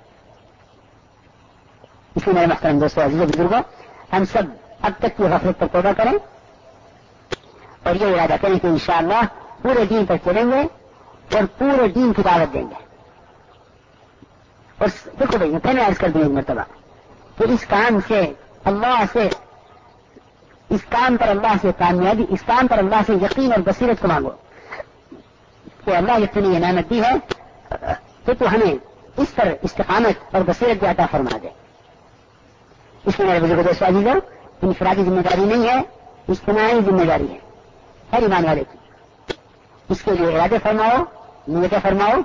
اس لیے میرے محترم دوستوں، عزیز بزرگوں، ہم سب اب تک کی غفلت پر توبہ کریں اور یہ ارادہ کریں کہ انشاءاللہ پورے دین پر چلیں گے اور پورے دین کی دعوت دیں گے. اور دیکھو بھائی، میں پہلے عرض کر دوں ایک مرتبہ کہ اس کام سے اللہ سے اس کام پر اللہ سے کامیابی، اس کام پر اللہ سے یقین اور بصیرت کو مانگو کہ اللہ جب تمہیں یہ نعمت دی ہے تو تو ہمیں اس پر استقامت اور بصیرت بھی عطا فرما دے. اس میں میرے بزرگ دوست عزیزوں، انفرادی ذمہ داری نہیں ہے، اجتماعی ذمہ داری ہے ہر ایمان والے کی. اس کے لیے ارادے فرماؤ، نیتیں فرماؤ.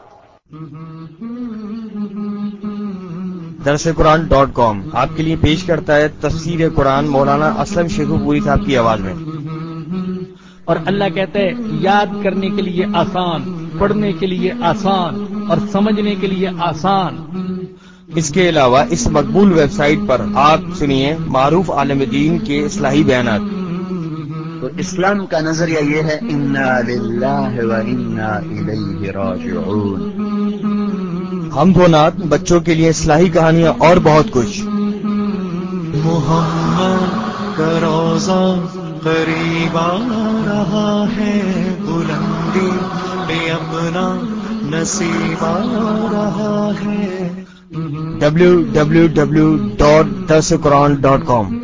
درس قرآن ڈاٹ کام آپ کے لیے پیش کرتا ہے تفسیر قرآن مولانا اسلم شیخو پوری صاحب کی آواز میں. اور اللہ کہتے ہیں یاد کرنے کے لیے آسان، پڑھنے کے لیے آسان اور سمجھنے کے لیے آسان. اس کے علاوہ اس مقبول ویب سائٹ پر آپ سنیے معروف عالم دین کے اصلاحی بیانات. تو اسلام کا نظریہ یہ ہے انا للہ و انا الیہ راجعون. حمد و نعت، بچوں کے لیے اصلاحی کہانیاں اور بہت کچھ. محمد کا روزہ قریب آ رہا ہے، بلندی پہ اپنا نصیب آ رہا ہے. ڈبلیو ڈبلیو ڈبلیو ڈاٹ درس قرآن ڈاٹ کام